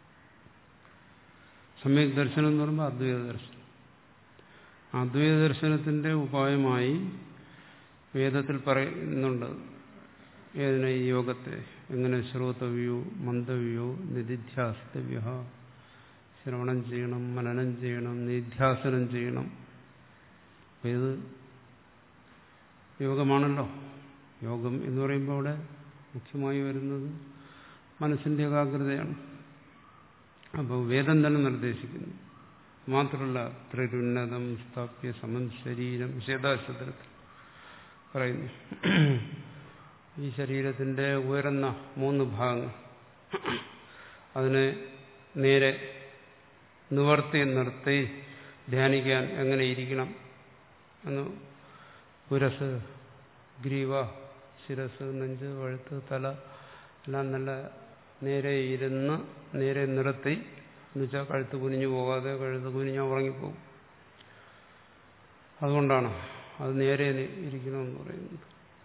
സമ്യക് ദർശനം എന്ന് പറയുമ്പോൾ അദ്വൈത ദർശനം. അദ്വൈത ദർശനത്തിന്റെ ഉപായമായി വേദത്തിൽ പറയുന്നുണ്ട്. ഏതിനെ? ഈ യോഗത്തെ എങ്ങനെ ശ്രോതവ്യോ മന്ദവ്യോ നിധിധ്യാസ്തവ്യ. ശ്രവണം ചെയ്യണം, മനനം ചെയ്യണം, നിധ്യാസനം ചെയ്യണം. അപ്പം ഇത് യോഗമാണല്ലോ. യോഗം എന്ന് പറയുമ്പോൾ അവിടെ മുഖ്യമായി വരുന്നത് മനസ്സിന്റെ ഏകാഗ്രതയാണ്. അപ്പോൾ വേദം തന്നെ നിർദ്ദേശിക്കുന്നു. മാത്രമല്ല ത്രിരുന്നതം സ്ഥാപ്യ സമം ശരീരം ശേതാശത്രത്തിൽ പറയുന്നു. ഈ ശരീരത്തിന്റെ ഉയർന്ന മൂന്ന് ഭാഗങ്ങൾ അതിനെ നേരെ നിവർത്തി നിർത്തി ധ്യാനിക്കാൻ എങ്ങനെ ഇരിക്കണം എന്ന് പുരസ്, ഗ്രീവ, ശിരസ്, നെഞ്ച്, വഴുത്ത്, തല എല്ലാം നല്ല നേരെ ഇരുന്ന് നേരെ നിർത്തി. എന്നുവെച്ചാൽ കഴുത്ത് കുനിഞ്ഞു പോകാതെ, കഴുത്ത് കുനിഞ്ഞാൽ ഉറങ്ങിപ്പോകും. അതുകൊണ്ടാണ് അത് നേരെ ഇരിക്കണമെന്ന് പറയുന്നത്.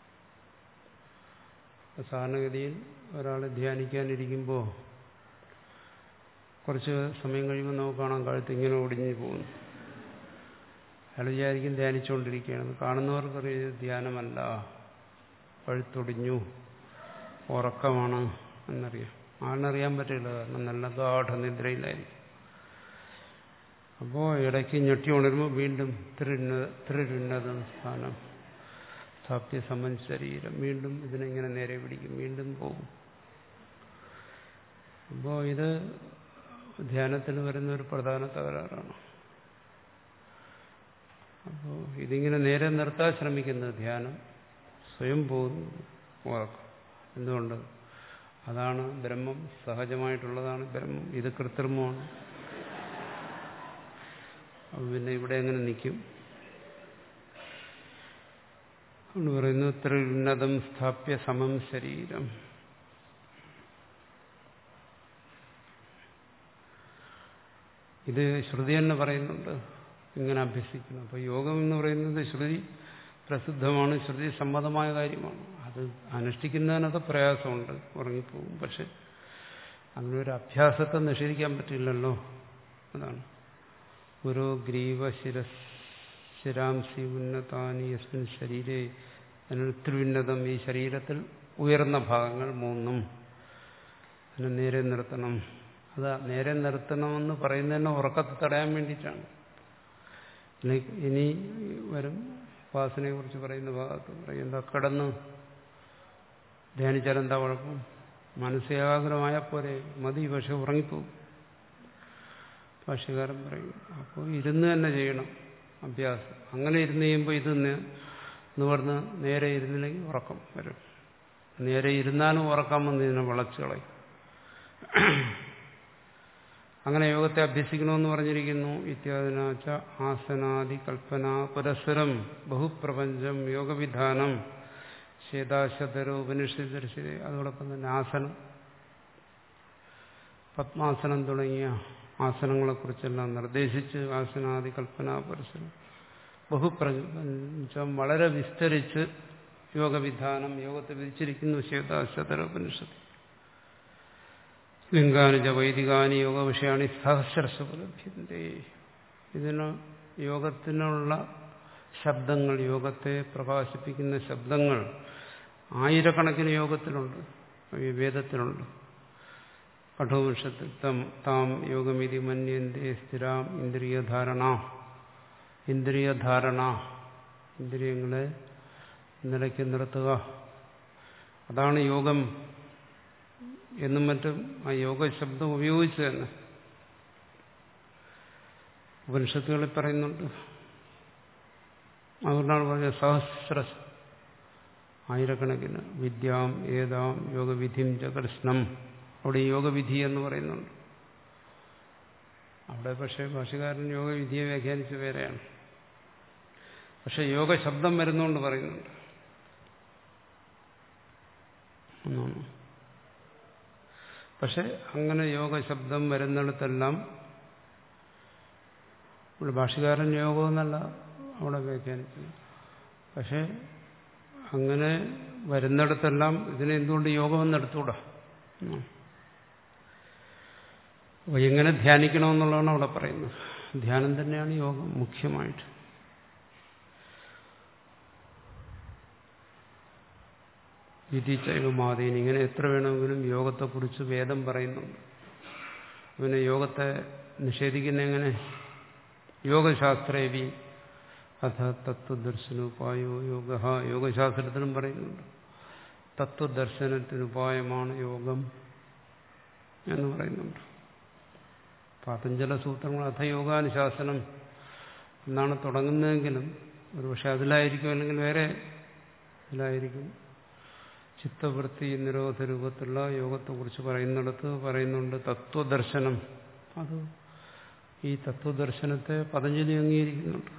സാധാരണഗതിയിൽ ഒരാൾ ധ്യാനിക്കാനിരിക്കുമ്പോൾ കുറച്ച് സമയം കഴിയുമ്പോൾ നമുക്ക് കാണാം കഴുത്ത് ഇങ്ങനെ ഒടിഞ്ഞു പോകുന്നു. അയാൾ വിചാരിക്കും ധ്യാനിച്ചുകൊണ്ടിരിക്കുകയാണ്. കാണുന്നവർക്കറിയാം ധ്യാനമല്ല, കഴുത്തൊടിഞ്ഞു, ഉറക്കമാണ് എന്നറിയാം. ആളിനറിയാൻ പറ്റില്ല, കാരണം നല്ല ഗാഠനിദ്രയിലായിരിക്കും. അപ്പോൾ ഇടയ്ക്ക് ഞെട്ടി ഉണരുമ്പോൾ വീണ്ടും ത്രിന്ന ത്രിരുന്നതം സ്ഥാനം സ്ഥാപ്യ സമൻ ശരീരം, വീണ്ടും ഇതിനെങ്ങനെ നേരെ പിടിക്കും, വീണ്ടും പോകും. അപ്പോൾ ഇത് ധ്യാനത്തിൽ വരുന്ന ഒരു പ്രധാന തകരാറാണ്. അപ്പോൾ ഇതിങ്ങനെ നേരെ നിർത്താൻ ശ്രമിക്കുന്നത് ധ്യാനം സ്വയം പോകുന്നു ഉറക്കം. എന്തുകൊണ്ട്? അതാണ് ബ്രഹ്മം, സഹജമായിട്ടുള്ളതാണ് ബ്രഹ്മം. ഇത് കൃത്രിമമാണ്. അപ്പം പിന്നെ ഇവിടെ എങ്ങനെ നിൽക്കും എന്ന് പറയുന്നു. ത്രിന്നതം സ്ഥാപ്യ സമം ശരീരം. ഇത് ശ്രുതി തന്നെ പറയുന്നുണ്ട് ഇങ്ങനെ അഭ്യസിക്കണം. അപ്പോൾ യോഗം എന്ന് പറയുന്നത് ശ്രുതി പ്രസിദ്ധമാണ്, ശ്രുതി സമ്മതമായ കാര്യമാണ്. അത് അനുഷ്ഠിക്കുന്നതിനൊക്കെ പ്രയാസമുണ്ട്, ഉറങ്ങിപ്പോകും. പക്ഷെ അങ്ങനെ ഒരു അഭ്യാസത്തെ നിഷേധിക്കാൻ പറ്റില്ലല്ലോ. അതാണ് ഓരോ ഗ്രീവ ശിരസ് ശിരാംസി ഉന്നതാനി യസ്മിൻ ശരീരേ ത്രിവിന്നതം. ഈ ശരീരത്തിൽ ഉയർന്ന ഭാഗങ്ങൾ മൂന്നും അതിനെ നേരെ നിർത്തണം. അത് നേരെ നിർത്തണമെന്ന് പറയുന്നതന്നെ ഉറക്കത്തെ തടയാൻ വേണ്ടിയിട്ടാണ്. ഇനി വരും ഉപാസനയെ കുറിച്ച് പറയുന്ന ഭാഗത്ത് പറയും എന്താ കിടന്ന് ധ്യാനിച്ചാൽ എന്താ കുഴപ്പം? മനസ്സേകാഗ്രമായ പോലെ മതി, പക്ഷെ ഉറങ്ങിപ്പോകും. ഭാഷ്യകാരൻ പറയും അപ്പോൾ ഇരുന്ന് തന്നെ ചെയ്യണം അഭ്യാസം. അങ്ങനെ ഇരുന്ന് ചെയ്യുമ്പോൾ ഇത് നിവർന്ന് നേരെ ഇരുന്നില്ലെങ്കിൽ ഉറക്കം വരും. നേരെ ഇരുന്നാലും ഉറക്കം വന്ന് ഇതിനെ വളച്ചു കളയും. അങ്ങനെ യോഗത്തെ അഭ്യസിക്കണമെന്ന് പറഞ്ഞിരിക്കുന്നു. ഇത്യാദിനാച്ച ആസനാദി കൽപ്പന പുരസ്സരം ബഹുപ്രപഞ്ചം യോഗവിധാനം ശേതാശതരോ ഉപനിഷത്ത് ദർശിതേ. അതോടൊപ്പം തന്നെ ആസനം, പത്മാസനം തുടങ്ങിയ ആസനങ്ങളെക്കുറിച്ചെല്ലാം നിർദ്ദേശിച്ച് ആസനാദി കൽപ്പന പുരസ്സരം ബഹുപ്രപഞ്ചം വളരെ വിസ്തരിച്ച് യോഗവിധാനം യോഗത്തെ വിധിച്ചിരിക്കുന്നു. ശേതാശതര ഉപനിഷത്ത് ലിംഗാനുജ വൈദികാനി യോഗ വിഷയാണി സഹസ്രസുപലഭ്യന്തേ. ഇതിന് യോഗത്തിനുള്ള ശബ്ദങ്ങൾ, യോഗത്തെ പ്രകാശിപ്പിക്കുന്ന ശബ്ദങ്ങൾ ആയിരക്കണക്കിന് യോഗത്തിലുണ്ട്, ഈ വേദത്തിലുണ്ട്. കഠോപനിഷത്തിൽ താം യോഗമിതി മന്യന്തേ സ്ഥിരാം ഇന്ദ്രിയധാരണ. ഇന്ദ്രിയധാരണ, ഇന്ദ്രിയങ്ങളെ നിലയ്ക്ക് നിർത്തുക, അതാണ് യോഗം എന്നും മറ്റും ആ യോഗ ശബ്ദം ഉപയോഗിച്ച് തന്നെ ഉപനിഷത്തുകളിൽ പറയുന്നുണ്ട്. അതുകൊണ്ടാണ് പറഞ്ഞത് സഹസ്ര ആയിരക്കണക്കിന് വിദ്യാം ഏതാം യോഗവിധിം ച കൃഷ്ണം. അവിടെ യോഗവിധി എന്ന് പറയുന്നുണ്ട്. അവിടെ പക്ഷേ ഭാഷ്യകാരൻ യോഗവിധിയെ വ്യാഖ്യാനിച്ച് വേറെയാണ്. പക്ഷെ യോഗ ശബ്ദം വരുന്നുകൊണ്ട് പറയുന്നുണ്ട്. ഒന്നാണ്. പക്ഷെ അങ്ങനെ യോഗ ശബ്ദം വരുന്നിടത്തെല്ലാം ഇവിടെ ഭാഷ്യകാരൻ യോഗമെന്നല്ല അവിടെ വ്യാഖ്യാനിക്കുന്നത്. പക്ഷെ അങ്ങനെ വരുന്നിടത്തെല്ലാം ഇതിനെ എന്തുകൊണ്ട് യോഗമെന്ന് എടുത്തുകൂടാ? അപ്പോൾ എങ്ങനെ ധ്യാനിക്കണമെന്നുള്ളതാണ് അവിടെ പറയുന്നത്. ധ്യാനം തന്നെയാണ് യോഗം മുഖ്യമായിട്ട്. വിധിച്ചൈവമാതീനി, ഇങ്ങനെ എത്ര വേണമെങ്കിലും യോഗത്തെക്കുറിച്ച് വേദം പറയുന്നുണ്ട്. പിന്നെ യോഗത്തെ നിഷേധിക്കുന്ന എങ്ങനെ? യോഗശാസ്ത്രേവി അഥ തത്വദർശനോപായോ യോഗ. യോഗശാസ്ത്രത്തിനും പറയുന്നുണ്ട് തത്വദർശനത്തിനുപായമാണ് യോഗം എന്ന് പറയുന്നുണ്ട്. പാതഞ്ജല സൂത്രങ്ങൾ അഥ യോഗാനുശാസനം എന്നാണ് തുടങ്ങുന്നതെങ്കിലും ഒരുപക്ഷെ അതിലായിരിക്കും, അല്ലെങ്കിൽ വേറെ ഇതിലായിരിക്കും. ചിത്തവൃത്തി നിരോധ രൂപത്തിലുള്ള യോഗത്തെക്കുറിച്ച് പറയുന്നിടത്ത് പറയുന്നുണ്ട് തത്വദർശനം. അത് ഈ തത്വദർശനത്തെ പതഞ്ജലി അംഗീകരിക്കുന്നുണ്ട്.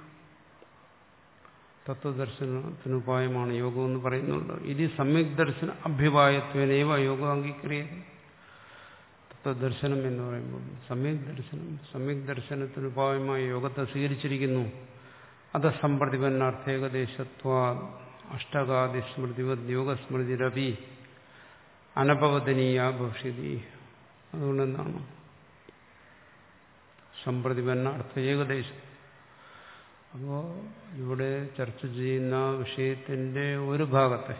തത്വദർശനത്തിനുപായമാണ് യോഗം എന്ന് പറയുന്നുണ്ട്. ഇത് സമ്യക് ദർശന അഭ്യുപായത്വനേവ യോഗം അംഗീകരിക്കുന്നത്. തത്വദർശനം എന്ന് പറയുമ്പോൾ സമ്യക് ദർശനം, സമ്യക് ദർശനത്തിനുപായമായ യോഗത്തെ സ്വീകരിച്ചിരിക്കുന്നു. അത് സമ്പ്രതിപന്നാർത്ഥേകദേശത്വ അഷ്ടകാദി സ്മൃതിവത് യോഗസ്മൃതിരപി അനപവദനീയ ഭവിഷ്യതി. അതുകൊണ്ട് എന്താണ് സമ്പ്രതിപന്ന അർത്ഥ ഏകദേശം? അപ്പോൾ ഇവിടെ ചർച്ച ചെയ്യുന്ന വിഷയത്തിന്റെ ഒരു ഭാഗത്തെ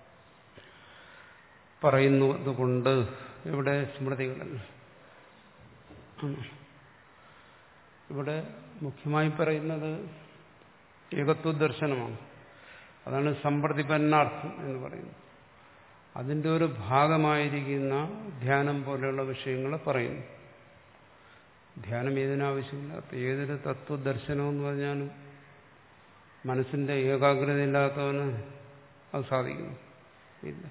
പറയുന്നതുകൊണ്ട് ഇവിടെ സ്മൃതികളല്ല. ഇവിടെ മുഖ്യമായി പറയുന്നത് ഏകത്വ ദർശനമാണ്. അതാണ് സമ്പ്രതിപന്നാർത്ഥം എന്ന് പറയുന്നത്. അതിൻ്റെ ഒരു ഭാഗമായിരിക്കുന്ന ധ്യാനം പോലെയുള്ള വിഷയങ്ങളെ പറയുന്നു. ധ്യാനം ഏതിനാവശ്യമില്ലാത്ത ഏതൊരു തത്വദർശനം എന്ന് പറഞ്ഞാലും മനസ്സിന്റെ ഏകാഗ്രത ഇല്ലാത്തവന് അത് സാധിക്കുന്നു ഇല്ല.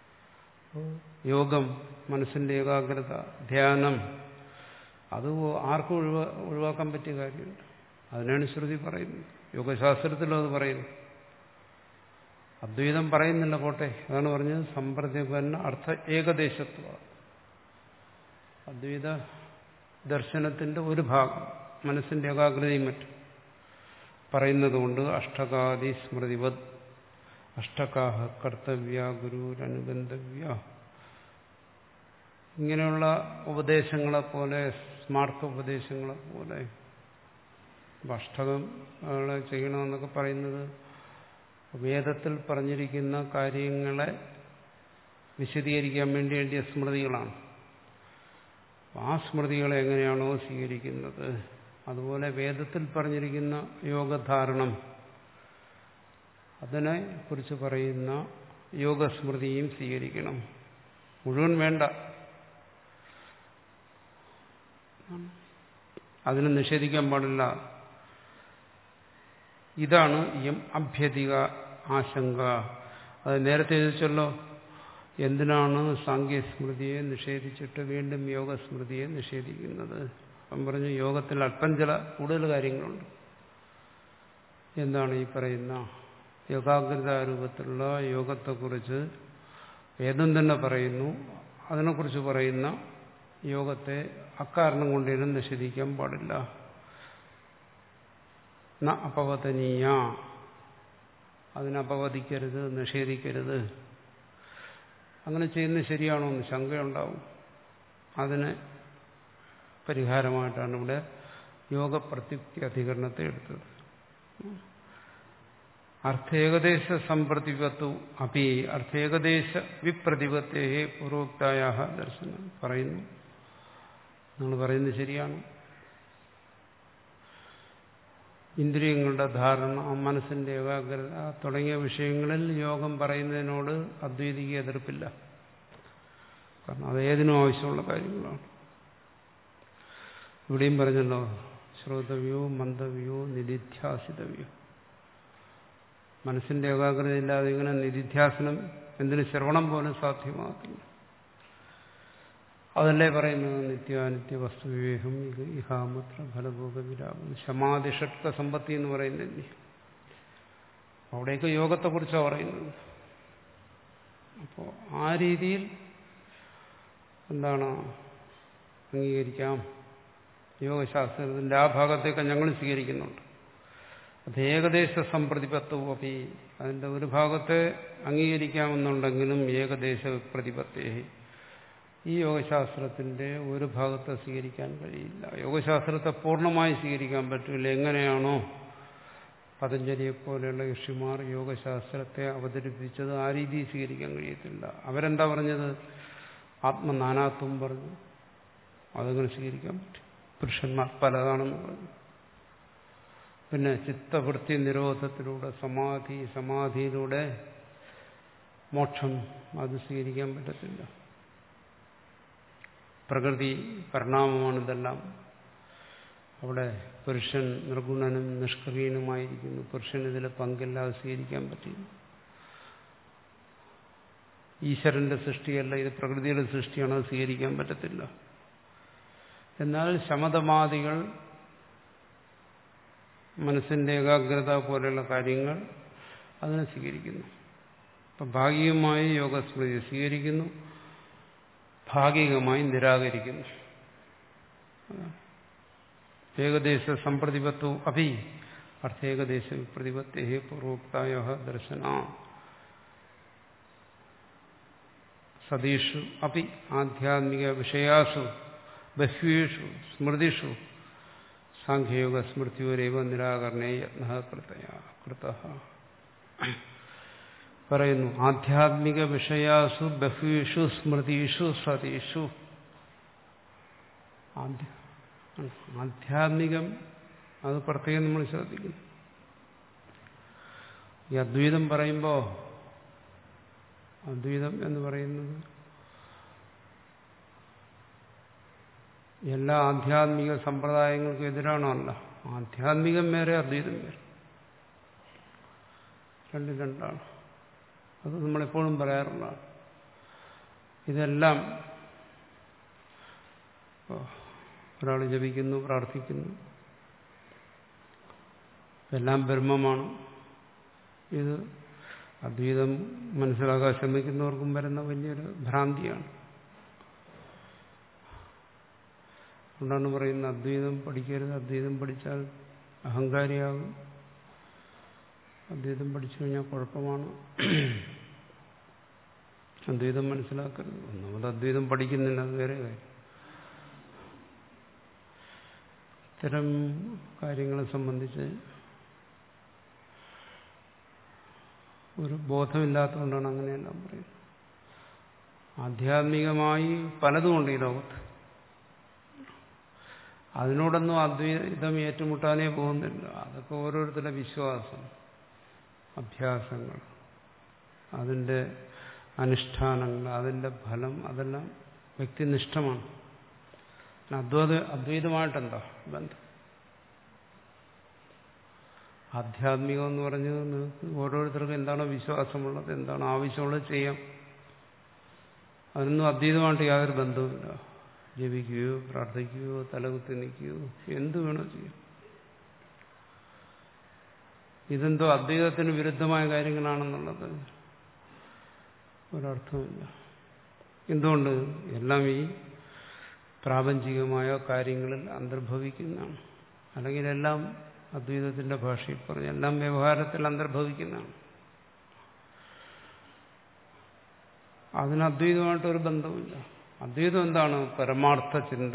യോഗം, മനസ്സിന്റെ ഏകാഗ്രത, ധ്യാനം, അത് ആർക്കും ഒഴിവാ ഒഴിവാക്കാൻ പറ്റിയ കാര്യമുണ്ട്. അതിനാണ് ശ്രുതി പറയുന്നത്. യോഗശാസ്ത്രത്തിലും അത് പറയുന്നു. അദ്വൈതം പറയുന്നില്ല, പോട്ടെ. അതാണ് പറഞ്ഞത് സമ്പ്രതിപന്ന അർത്ഥ ഏകദേശത്വ. അദ്വൈത ദർശനത്തിന്റെ ഒരു ഭാഗം മനസ്സിന്റെ ഏകാഗ്രതയും മറ്റും പറയുന്നതുകൊണ്ട് അഷ്ടകാദി സ്മൃതിവത് അഷ്ടകാഹ കർത്തവ്യ ഗുരുരനുഗന്ധവ്യ ഇങ്ങനെയുള്ള ഉപദേശങ്ങളെ പോലെ, സ്മാർത്ഥ ഉപദേശങ്ങളെ പോലെ അഷ്ടകങ്ങളെ ചെയ്യണമെന്നൊക്കെ പറയുന്നത് വേദത്തിൽ പറഞ്ഞിരിക്കുന്ന കാര്യങ്ങളെ വിശദീകരിക്കാൻ വേണ്ടി വേണ്ടിയ സ്മൃതികളാണ്. ആ സ്മൃതികളെ എങ്ങനെയാണോ സ്വീകരിക്കുന്നത് അതുപോലെ വേദത്തിൽ പറഞ്ഞിരിക്കുന്ന യോഗധാരണം അതിനെ കുറിച്ച് പറയുന്ന യോഗസ്മൃതിയും സ്വീകരിക്കണം. മുഴുവൻ വേണ്ട, അതിനെ നിഷേധിക്കാൻ പാടില്ല. ഇതാണ് യം അഭ്യധിക ആശങ്ക. അത് നേരത്തെ ചോദിച്ചല്ലോ, എന്തിനാണ് സാങ്കേസ്മൃതിയെ നിഷേധിച്ചിട്ട് വീണ്ടും യോഗസ്മൃതിയെ നിഷേധിക്കുന്നത്? അപ്പം പറഞ്ഞു, യോഗത്തിൽ അല്പം ചില കൂടുതൽ കാര്യങ്ങളുണ്ട്. എന്താണ് ഈ പറയുന്ന ഏകാഗ്രതാരൂപത്തിലുള്ള യോഗത്തെക്കുറിച്ച് വേദം തന്നെ പറയുന്നു. അതിനെക്കുറിച്ച് പറയുന്ന യോഗത്തെ അക്കാരണം കൊണ്ടേനും നിഷേധിക്കാൻ പാടില്ല. ന അപവദനീയ, അതിനപവദിക്കരുത്, നിഷേധിക്കരുത്. അങ്ങനെ ചെയ്യുന്നത് ശരിയാണോ എന്ന് ശങ്കയുണ്ടാവും. അതിന് പരിഹാരമായിട്ടാണ് ഇവിടെ യോഗപ്രത്യുക്തി അധികരണത്തെ എടുത്തത്. അർത്ഥേകദേശ സമ്പ്രതിപത്തു അപി അർത്ഥേകദേശ വിപ്രതിപത്തേ പൂർവോക്തായ ദർശനം പറയുന്നു. നിങ്ങൾ പറയുന്നത് ശരിയാണ്. ഇന്ദ്രിയങ്ങളുടെ ധാരണ, മനസ്സിന്റെ ഏകാഗ്രത തുടങ്ങിയ വിഷയങ്ങളിൽ യോഗം പറയുന്നതിനോട് അദ്വൈതിക്ക് എതിർപ്പില്ല. കാരണം അത് ഏതിനും ആവശ്യമുള്ള കാര്യങ്ങളാണ്. ഇവിടെയും പറഞ്ഞല്ലോ, ശ്രോതവ്യോ മന്ദവ്യോ നിധിധ്യാസിതവ്യോ. മനസ്സിന്റെ ഏകാഗ്രത ഇല്ലാതെ ഇങ്ങനെ നിധിധ്യാസനം എന്തിന് ശ്രവണം പോലും സാധ്യമാകത്തില്ല. അതല്ലേ പറയുന്നത് നിത്യാനിത്യ വസ്തുവിവേകം ഇഹാമത്ര ഫലഭോഗ വിരാമം ശമാധി ഷട്ക സമ്പത്തി എന്ന് പറയുന്നില്ലേ. അവിടെയൊക്കെ യോഗത്തെക്കുറിച്ചാണ് പറയുന്നത്. അപ്പോൾ ആ രീതിയിൽ എന്താണ് അംഗീകരിക്കാം. യോഗശാസ്ത്രത്തിന്റെ ആ ഭാഗത്തേക്ക് ഞങ്ങൾ സ്വീകരിക്കുന്നുണ്ട്. അത് ഏകദേശ സമ്പ്രതിപത്വവും അപ്പി അതിന്റെ ഒരു ഭാഗത്തെ അംഗീകരിക്കാമെന്നുണ്ടെങ്കിലും ഏകദേശ പ്രതിപത്തേ ഈ യോഗശാസ്ത്രത്തിന്റെ ഒരു ഭാഗത്തെ സ്വീകരിക്കാൻ കഴിയില്ല. യോഗശാസ്ത്രത്തെ പൂർണ്ണമായി സ്വീകരിക്കാൻ പറ്റില്ല. എങ്ങനെയാണോ പതഞ്ജലിയെ പോലെയുള്ള ഋഷിമാർ യോഗശാസ്ത്രത്തെ അവതരിപ്പിച്ചത് ആ രീതി സ്വീകരിക്കാൻ കഴിയത്തില്ല. അവരെന്താ പറഞ്ഞത്? ആത്മനാനാത്വം പറഞ്ഞു. അതങ്ങനെ സ്വീകരിക്കാൻ പറ്റും. പുരുഷന്മാർ പലതാണെന്ന് പറഞ്ഞു. പിന്നെ ചിത്തവൃത്തി നിരോധത്തിലൂടെ സമാധി, സമാധിയിലൂടെ മോക്ഷം, അത് സ്വീകരിക്കാൻ പറ്റത്തില്ല. പ്രകൃതി പരിണാമമാണ് ഇതെല്ലാം. അവിടെ പുരുഷൻ നിർഗുണനും നിഷ്ക്രിയനുമായിരിക്കുന്നു. പുരുഷൻ ഇതിൽ പങ്കില്ലാതെ സ്വീകരിക്കാൻ പറ്റില്ല. ഈശ്വരന്റെ സൃഷ്ടിയല്ല, ഇത് പ്രകൃതിയുടെ സൃഷ്ടിയാണ്, അത് സ്വീകരിക്കാൻ പറ്റത്തില്ല. എന്നാൽ ശമതമാദികൾ, മനസ്സിന്റെ ഏകാഗ്രത പോലെയുള്ള കാര്യങ്ങൾ അതിനെ സ്വീകരിക്കുന്നു. അപ്പം ഭാഗികമായി യോഗസ്മൃതി സ്വീകരിക്കുന്നു, ഭാഗികമായി നിരാകരിക്കുന്നു. ഏകദേശ സമ്പ്രതിപത്തു അഭി അർത്ഥേകദേശ വിപ്രതിപത്തേ പൂർവോക്തായ ദർശന സതീഷു അപി ആധ്യാത്മിക വിഷയാസു ബഹ്വേഷു സ്മൃതിഷു സാഖ്യയോഗ സ്മൃതിയോരേവ നിരാകരണേ യത്ന കൃത. പറയുന്നു, ആധ്യാത്മിക വിഷയാസു ബഹ്വേഷു സ്മൃതിഷു സതീഷു. ആധ്യാത്മികം അത് പ്രത്യേകം നമ്മൾ ശ്രദ്ധിക്കുന്നു. ഈ അദ്വൈതം പറയുമ്പോൾ അദ്വൈതം എന്ന് പറയുന്നത് എല്ലാ ആധ്യാത്മിക സമ്പ്രദായങ്ങൾക്കും എതിരാണോ? അല്ല. ആധ്യാത്മികം വേറെ, അദ്വൈതം വേറെ, രണ്ടും രണ്ടാണ്. അത് നമ്മളെപ്പോഴും പറയാറുള്ളതാണ്. ഇതെല്ലാം ഒരാൾ ജപിക്കുന്നു, പ്രാർത്ഥിക്കുന്നു, എല്ലാം ബ്രഹ്മമാണ്. ഇത് അദ്വൈതം മനസ്സിലാക്കാൻ ശ്രമിക്കുന്നവർക്കും വരുന്ന വലിയൊരു ഭ്രാന്തിയാണ്. അതുകൊണ്ടാണ് പറയുന്നത് അദ്വൈതം പഠിക്കരുത്, അദ്വൈതം പഠിച്ചാൽ അഹങ്കാരിയാകും, അദ്വൈതം പഠിച്ചു കഴിഞ്ഞാൽ കുഴപ്പമാണ്, അദ്വൈതം മനസ്സിലാക്കരുത്. ഒന്നാമത് അദ്വൈതം പഠിക്കുന്നില്ല, അത് വേറെ കാര്യം. ഇത്തരം കാര്യങ്ങളെ സംബന്ധിച്ച് ഒരു ബോധമില്ലാത്തതുകൊണ്ടാണ് അങ്ങനെയെല്ലാം പറയുന്നത്. ആധ്യാത്മികമായി പലതുമുണ്ട് ഈ ലോകത്ത്. അതിനോടൊന്നും അദ്വൈതം ഏറ്റുമുട്ടാനേ പോകുന്നില്ല. അതൊക്കെ ഓരോരുത്തരുടെ വിശ്വാസം, അഭ്യാസങ്ങൾ, അതിൻ്റെ അനുഷ്ഠാനങ്ങൾ, അതിൻ്റെ ഫലം, അതെല്ലാം വ്യക്തിനിഷ്ഠമാണ്. അദ്വൈത അദ്വൈതമായിട്ടെന്താ ബന്ധം? ആധ്യാത്മികം എന്ന് പറഞ്ഞത് നിങ്ങൾക്ക് ഓരോരുത്തർക്കും എന്താണോ വിശ്വാസമുള്ളത്, എന്താണോ ആവശ്യമുള്ളത് ചെയ്യാം. അതിനൊന്നും അദ്വൈതമായിട്ട് യാതൊരു ബന്ധവുമില്ല. ജപിക്കുകയോ പ്രാർത്ഥിക്കുകയോ തലകുത്തി നിൽക്കുകയോ എന്ത് വേണോ ചെയ്യാം. ഇതെന്തോ അദ്വൈതത്തിന് വിരുദ്ധമായ കാര്യങ്ങളാണെന്നുള്ളത് ഒരർത്ഥമില്ല. എന്തുകൊണ്ട്? എല്ലാം ഈ പ്രാപഞ്ചികമായ കാര്യങ്ങളിൽ അന്തർഭവിക്കുന്നതാണ്. അല്ലെങ്കിൽ എല്ലാം അദ്വൈതത്തിന്റെ ഭാഷയിൽ പറഞ്ഞ എല്ലാം വ്യവഹാരത്തിൽ അന്തർഭവിക്കുന്നതാണ്. അതിന് അദ്വൈതമായിട്ടൊരു ബന്ധവുമില്ല. അദ്വൈതം എന്താണ്? പരമാർത്ഥ ചിന്ത.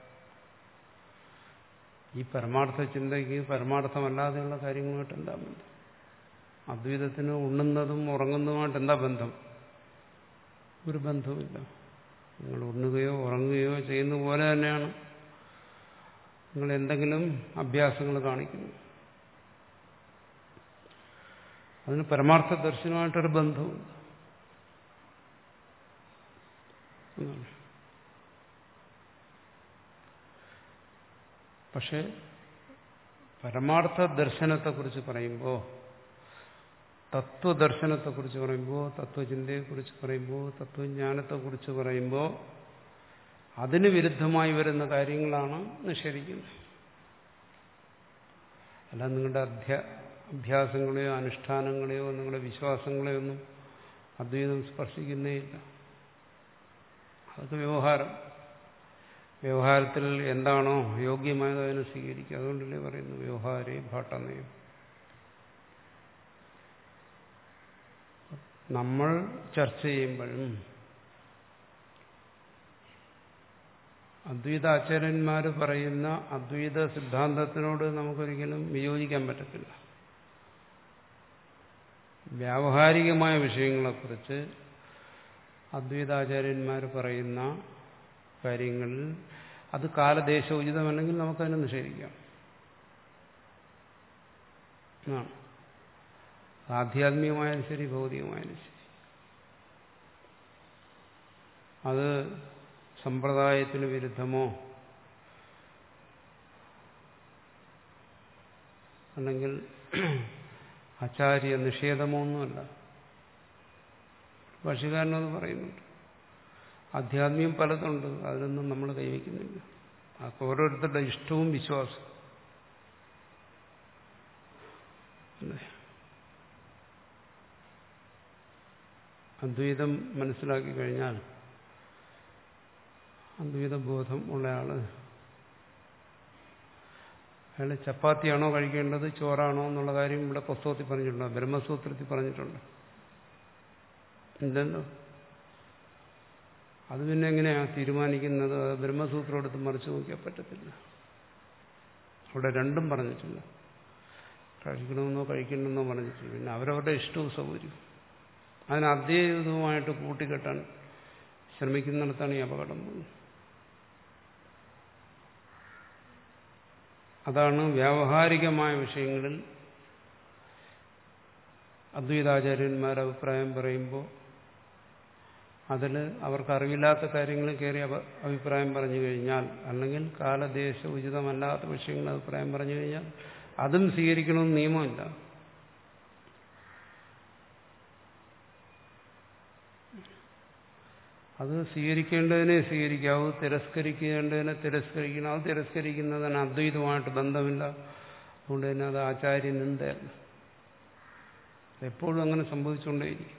ഈ പരമാർത്ഥ ചിന്തയ്ക്ക് പരമാർത്ഥമല്ലാതെയുള്ള കാര്യങ്ങളുമായിട്ട് എന്താ ബന്ധം? അദ്വൈതത്തിന് ഉണ്ണുന്നതും ഉറങ്ങുന്നതുമായിട്ട് എന്താ ബന്ധം? ഒരു ബന്ധവുമില്ല. നിങ്ങൾ ഉണ്ണുകയോ ഉറങ്ങുകയോ ചെയ്യുന്ന പോലെ തന്നെയാണ് നിങ്ങൾ എന്തെങ്കിലും അഭ്യാസങ്ങൾ കാണിക്കുന്നത്. അതിന് പരമാർത്ഥ ദർശനമായിട്ടൊരു ബന്ധവുമില്ല. പക്ഷെ പരമാർത്ഥ ദർശനത്തെക്കുറിച്ച് പറയുമ്പോൾ, തത്വദർശനത്തെക്കുറിച്ച് പറയുമ്പോൾ, തത്വചിന്തയെക്കുറിച്ച് പറയുമ്പോൾ, തത്വജ്ഞാനത്തെക്കുറിച്ച് പറയുമ്പോൾ അതിന് വിരുദ്ധമായി വരുന്ന കാര്യങ്ങളാണ് നിഷേധിക്കുന്നത്. അല്ല നിങ്ങളുടെ അധ്യ അഭ്യാസങ്ങളെയോ അനുഷ്ഠാനങ്ങളെയോ നിങ്ങളുടെ വിശ്വാസങ്ങളെയോ ഒന്നും അദ്വൈതം സ്പർശിക്കുന്നേയില്ല. അതൊക്കെ വ്യവഹാരം. വ്യവഹാരത്തിൽ എന്താണോ യോഗ്യമായത് അതിനെ സ്വീകരിക്കുക. അതുകൊണ്ടല്ലേ പറയുന്നു വ്യവഹാരേ ഭാട്ടനയം. നമ്മൾ ചർച്ച ചെയ്യുമ്പോഴും അദ്വൈതാചാര്യന്മാർ പറയുന്ന അദ്വൈത സിദ്ധാന്തത്തിനോട് നമുക്കൊരിക്കലും വിയോജിക്കാൻ പറ്റത്തില്ല. വ്യാവഹാരികമായ വിഷയങ്ങളെക്കുറിച്ച് അദ്വൈതാചാര്യന്മാർ പറയുന്ന കാര്യങ്ങളിൽ അത് കാലദേശോചിതമല്ലെങ്കിൽ നമുക്കതിനെ നിഷേധിക്കാം. ആധ്യാത്മികമായാലും ശരി ഭൗതികമായാലും ശരി അത് സമ്പ്രദായത്തിന് വിരുദ്ധമോ അല്ലെങ്കിൽ ആചാര്യ നിഷേധമോ ഒന്നുമല്ല. ഭാഷ്യകാരനത് പറയുന്നുണ്ട്. ആധ്യാത്മികം പലതുണ്ട്, അതിലൊന്നും നമ്മൾ കൈവയ്ക്കുന്നില്ല. അതൊക്കെ ഓരോരുത്തരുടെ ഇഷ്ടവും വിശ്വാസവും അല്ലേ. അദ്വൈതം മനസ്സിലാക്കി കഴിഞ്ഞാൽ അദ്വൈത ബോധം ഉള്ളയാള് അയാൾ ചപ്പാത്തിയാണോ കഴിക്കേണ്ടത് ചോറാണോ എന്നുള്ള കാര്യം ഇവിടെ പുസ്തകത്തിൽ പറഞ്ഞിട്ടുണ്ടോ? ബ്രഹ്മസൂത്രത്തിൽ പറഞ്ഞിട്ടുണ്ട്. ഇല്ലല്ലോ. അത് പിന്നെ എങ്ങനെയാ തീരുമാനിക്കുന്നത്? ബ്രഹ്മസൂത്രം എടുത്ത് മറിച്ച് നോക്കിയാൽ പറ്റത്തില്ല. അവിടെ രണ്ടും പറഞ്ഞിട്ടില്ല. കഴിക്കണമെന്നോ കഴിക്കണമെന്നോ പറഞ്ഞിട്ടില്ല. പിന്നെ അവരവരുടെ ഇഷ്ടവും സൗകര്യവും അതിന് അദ്വൈതവുമായിട്ട് കൂട്ടിക്കെട്ടാൻ ശ്രമിക്കുന്നിടത്താണ് ഈ അപകടം പോകുന്നത്. അതാണ് വ്യാവഹാരികമായ വിഷയങ്ങളിൽ അദ്വൈതാചാര്യന്മാർ അഭിപ്രായം പറയുമ്പോൾ അതിൽ അവർക്ക് അറിവില്ലാത്ത കാര്യങ്ങൾ കയറി അഭിപ്രായം പറഞ്ഞു കഴിഞ്ഞാൽ, അല്ലെങ്കിൽ കാലദേശ ഉചിതമല്ലാത്ത വിഷയങ്ങൾ അഭിപ്രായം പറഞ്ഞു കഴിഞ്ഞാൽ അതും സ്വീകരിക്കണമെന്ന് നിയമമില്ല. അത് സ്വീകരിക്കേണ്ടതിനെ സ്വീകരിക്കാവൂ, തിരസ്കരിക്കേണ്ടതിനെ തിരസ്കരിക്കണം. അത് തിരസ്കരിക്കുന്നതിന് അദ്വൈതമായിട്ട് ബന്ധമില്ല. അതുകൊണ്ട് തന്നെ അത് ആചാര്യനിന്ദയല്ല. എപ്പോഴും അങ്ങനെ സംഭവിച്ചുകൊണ്ടേയിരിക്കും.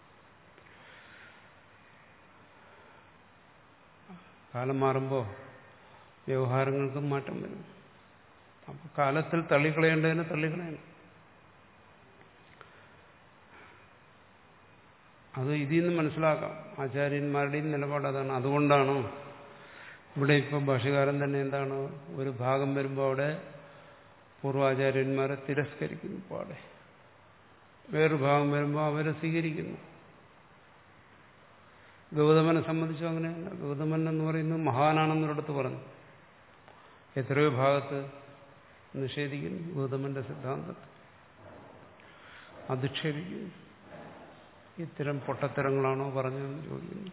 കാലം മാറുമ്പോൾ വ്യവഹാരങ്ങൾക്കും മാറ്റം വരും. അപ്പോൾ കാലത്തിൽ തള്ളിക്കളയേണ്ടതിനെ തള്ളിക്കളയണം. അത് ഇതിൽ നിന്ന് മനസ്സിലാക്കാം. ആചാര്യന്മാരുടെയും നിലപാട് അതാണ്. അതുകൊണ്ടാണ് ഇവിടെ ഇപ്പോൾ ഭാഷ്യകാരൻ തന്നെ എന്താണ്, ഒരു ഭാഗം വരുമ്പോൾ അവിടെ പൂർവാചാര്യന്മാരെ തിരസ്കരിക്കുന്നു പാടെ, വേറൊരു ഭാഗം വരുമ്പോൾ അവരെ സ്വീകരിക്കുന്നു. ഗൗതമനെ സംബന്ധിച്ചും അങ്ങനെയല്ല. ഗൗതമൻ എന്ന് പറയുന്നത് മഹാനാണെന്നൊരിടത്ത് പറഞ്ഞു, എത്രയോ ഭാഗത്ത് നിഷേധിക്കുന്നു ഗൗതമന്റെ സിദ്ധാന്തത്തെ, അധിക്ഷേപിക്കുന്നു. ഇത്തരം പൊട്ടത്തരങ്ങളാണോ പറഞ്ഞതെന്ന് ചോദിക്കുന്നു.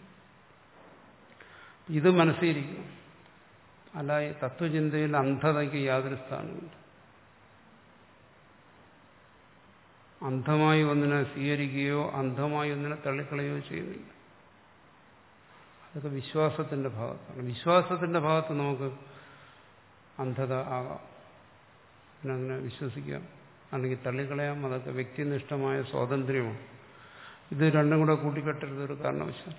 ഇത് മനസ്സിലിരിക്കണം. അല്ല, തത്വചിന്തയിൽ അന്ധതയ്ക്ക് യാതൊരു സ്ഥാനമില്ല. അന്ധമായി ഒന്നിനെ സ്വീകരിക്കുകയോ അന്ധമായി ഒന്നിനെ തള്ളിക്കളയുകയോ ചെയ്യുന്നില്ല. അതൊക്കെ വിശ്വാസത്തിന്റെ ഭാഗത്താണ്. വിശ്വാസത്തിന്റെ ഭാഗത്ത് നമുക്ക് അന്ധത ആകാം, പിന്നെ അങ്ങനെ വിശ്വസിക്കാം, അല്ലെങ്കിൽ തള്ളിക്കളയാം. അതൊക്കെ വ്യക്തിനിഷ്ഠമായ സ്വാതന്ത്ര്യമാണ്. ഇത് രണ്ടും കൂടെ കൂട്ടിക്കെട്ടരുത് ഒരു കാരണവശാൽ.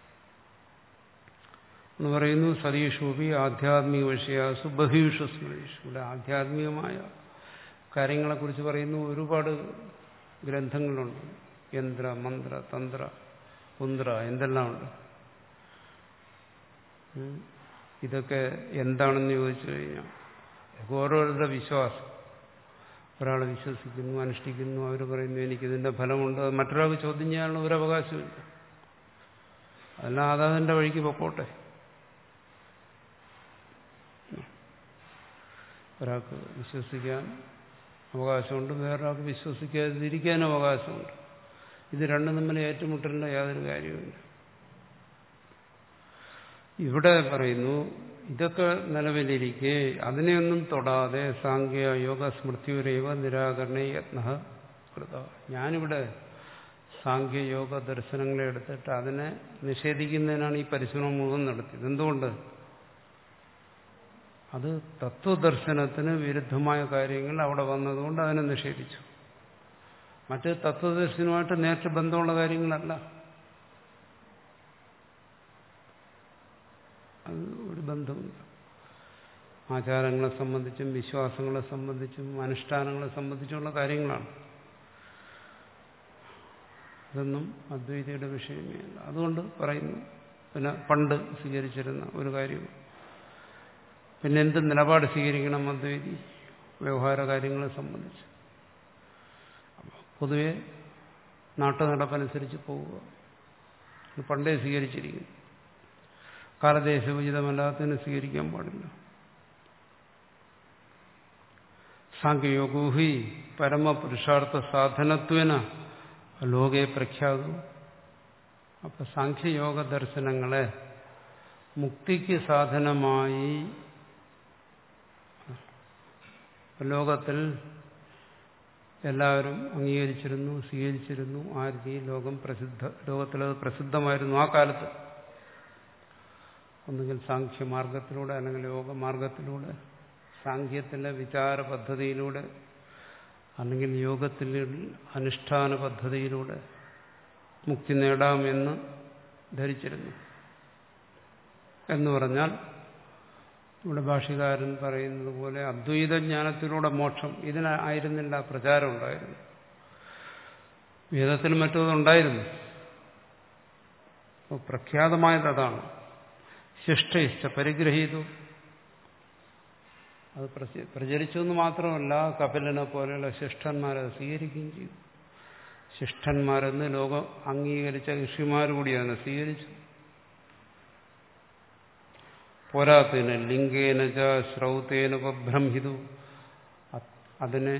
എന്ന് പറയുന്നു സതീഷൂപി ആധ്യാത്മിക വിഷയാസു ബഹീഷു സ്മരീഷു. ഇവിടെ ആധ്യാത്മികമായ കാര്യങ്ങളെക്കുറിച്ച് പറയുന്നു ഒരുപാട് ഗ്രന്ഥങ്ങളുണ്ട്. യന്ത്ര, മന്ത്ര, തന്ത്ര, കുന്ത്ര, എന്തെല്ലാം ഉണ്ട്. ഇതൊക്കെ എന്താണെന്ന് ചോദിച്ചു കഴിഞ്ഞാൽ ഓരോരുത്തരുടെ വിശ്വാസം. ഒരാൾ വിശ്വസിക്കുന്നു, അനുഷ്ഠിക്കുന്നു, അവർ പറയുന്നു എനിക്കിതിൻ്റെ ഫലമുണ്ട്. അത് മറ്റൊരാൾക്ക് ചോദ്യം ചെയ്യാനുള്ള ഒരു അവകാശമില്ല. അതെല്ലാം അതതിൻ്റെ വഴിക്ക് പൊക്കോട്ടെ. ഒരാൾക്ക് വിശ്വസിക്കാൻ അവകാശമുണ്ട്, വേറൊരാൾക്ക് വിശ്വസിക്കാതിരിക്കാനും അവകാശമുണ്ട്. ഇത് രണ്ടും തമ്മിൽ ഏറ്റുമുട്ടലിൻ്റെ യാതൊരു കാര്യവുമില്ല. ഇവിടെ പറയുന്നു ഇതൊക്കെ നിലവിലിരിക്കെ അതിനെയൊന്നും തൊടാതെ സാങ്ക്യ യോഗ സ്മൃതിയുരൈവ നിരാകരണ യത്ന കൃത. ഞാനിവിടെ സാങ്ക്യയോഗ ദർശനങ്ങളെ എടുത്തിട്ട് അതിനെ നിഷേധിക്കുന്നതിനാണ് ഈ പരിശ്രമം മുഴുവൻ നടത്തിയത്. എന്തുകൊണ്ട്? അത് തത്വദർശനത്തിന് വിരുദ്ധമായ കാര്യങ്ങൾ അവിടെ വന്നതുകൊണ്ട് അതിനെ നിഷേധിച്ചു. മറ്റ് തത്വദർശനവുമായിട്ട് നേരിട്ട് ബന്ധമുള്ള കാര്യങ്ങളല്ല. അത് ഒരു ബന്ധമില്ല. ആചാരങ്ങളെ സംബന്ധിച്ചും വിശ്വാസങ്ങളെ സംബന്ധിച്ചും അനുഷ്ഠാനങ്ങളെ സംബന്ധിച്ചുമുള്ള കാര്യങ്ങളാണ്. ഇതൊന്നും അദ്വൈതയുടെ വിഷയമേ അല്ല. അതുകൊണ്ട് പറയുന്നു. പിന്നെ പണ്ട് സ്വീകരിച്ചിരുന്ന ഒരു കാര്യം. പിന്നെ എന്ത് നിലപാട് സ്വീകരിക്കണം അദ്വൈതി വ്യവഹാര കാര്യങ്ങളെ സംബന്ധിച്ച്? പൊതുവെ നാട്ടുനടപ്പനുസരിച്ച് പോവുക, പണ്ടേ സ്വീകരിച്ചിരിക്കുന്നു. കാലദേശോചിതമല്ലാത്തതിന് സ്വീകരിക്കാൻ പാടില്ല. സാങ്ക്യയോഗോഹി പരമപുരുഷാർത്ഥ സാധനത്വേന ലോകെ പ്രഖ്യാതു. അപ്പൊ സാങ്ക്യയോഗ ദർശനങ്ങളെ മുക്തിക്ക് സാധനമായി ലോകത്തിൽ എല്ലാവരും അംഗീകരിച്ചിരുന്നു, സ്വീകരിച്ചിരുന്നു. ആ രീതിയിൽ ലോകം പ്രസിദ്ധ ലോകത്തിലത് പ്രസിദ്ധമായിരുന്നു ആ കാലത്ത്. ഒന്നുകിൽ സാങ്ക്യമാർഗത്തിലൂടെ അല്ലെങ്കിൽ യോഗമാർഗത്തിലൂടെ, സാങ്ക്യത്തിലെ വിചാര പദ്ധതിയിലൂടെ, അല്ലെങ്കിൽ യോഗത്തിലെ അനുഷ്ഠാന പദ്ധതിയിലൂടെ മുക്തി നേടാമെന്ന് ധരിച്ചിരുന്നു. എന്ന് പറഞ്ഞാൽ ഇവിടെ ഭാഷ്യകാരൻ പറയുന്നത് പോലെ അദ്വൈത ജ്ഞാനത്തിലൂടെ മോക്ഷം ഇതിനായിരുന്നില്ല പ്രചാരം ഉണ്ടായിരുന്നു. വേദത്തിൽ മറ്റൊന്നുണ്ടായിരുന്നു. അപ്പോൾ പ്രഖ്യാതമായത് അതാണ്. ശിഷ്ടയിച്ച പരിഗ്രഹീതു. അത് പ്രചരിച്ചു എന്ന് മാത്രമല്ല, കപിലനെ പോലെയുള്ള ശിഷ്ടന്മാരെ സ്വീകരിക്കുകയും ചെയ്തു. ശിഷ്ടന്മാരെന്ന് ലോകം അംഗീകരിച്ച ഋഷിമാർ കൂടി അതിനെ സ്വീകരിച്ചു. പോരാത്തതിന് ലിംഗേന ച ശ്രൗതേന ഉപബ്രംഹിതു അതിനെ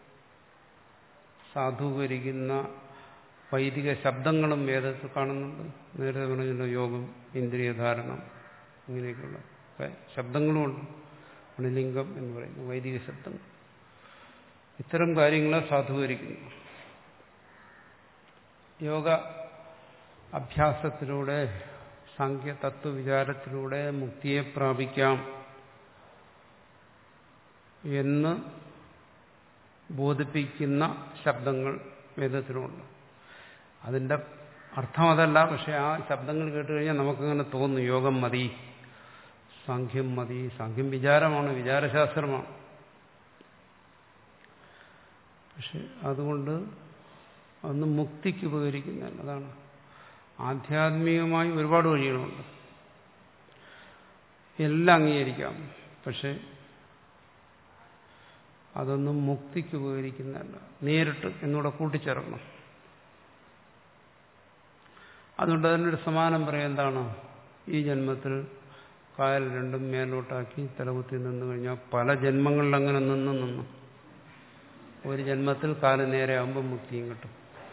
സാധൂകരിക്കുന്ന വൈദിക ശബ്ദങ്ങളും വേദത്തിൽ കാണുന്നുണ്ട്. നേരത്തെ പറഞ്ഞല്ലോ യോഗം, ഇന്ദ്രിയധാരണം, ഇങ്ങനെയൊക്കെയുള്ള ശബ്ദങ്ങളുമുണ്ട്. അണിലിംഗം എന്ന് പറയുന്ന വൈദിക ശബ്ദങ്ങൾ ഇത്തരം കാര്യങ്ങളെ സാധൂകരിക്കുന്നു. യോഗ അഭ്യാസത്തിലൂടെ സാഖ്യ തത്വവിചാരത്തിലൂടെ മുക്തിയെ പ്രാപിക്കാം എന്ന് ബോധിപ്പിക്കുന്ന ശബ്ദങ്ങൾ വേദത്തിലുണ്ട്. അതിൻ്റെ അർത്ഥം അതല്ല, പക്ഷെ ആ ശബ്ദങ്ങൾ കേട്ട് കഴിഞ്ഞാൽ നമുക്കങ്ങനെ തോന്നും യോഗം മതി, സാഖ്യം മതി. സാഖ്യം വിചാരമാണ്, വിചാരശാസ്ത്രമാണ്. പക്ഷെ അതുകൊണ്ട് അതൊന്നും മുക്തിക്ക് ഉപകരിക്കുന്നതല്ല. അതാണ് ആധ്യാത്മികമായി ഒരുപാട് വഴികളുണ്ട്, എല്ലാം അംഗീകരിക്കാം. പക്ഷെ അതൊന്നും മുക്തിക്ക് ഉപകരിക്കുന്നതല്ല. നേരിട്ട് എന്നൂടെ കൂട്ടിച്ചേർക്കണം. അതുകൊണ്ട് അതിനൊരു സമാനം പറയാം. എന്താണ്? ഈ ജന്മത്തിൽ കായൽ രണ്ടും മേലോട്ടാക്കി തലകുത്തി നിന്ന് കഴിഞ്ഞാൽ പല ജന്മങ്ങളിൽ അങ്ങനെ നിന്ന് നിന്നു ഒരു ജന്മത്തിൽ കാല് നേരെ ആകുമ്പോൾ മുക്തിയും കിട്ടും.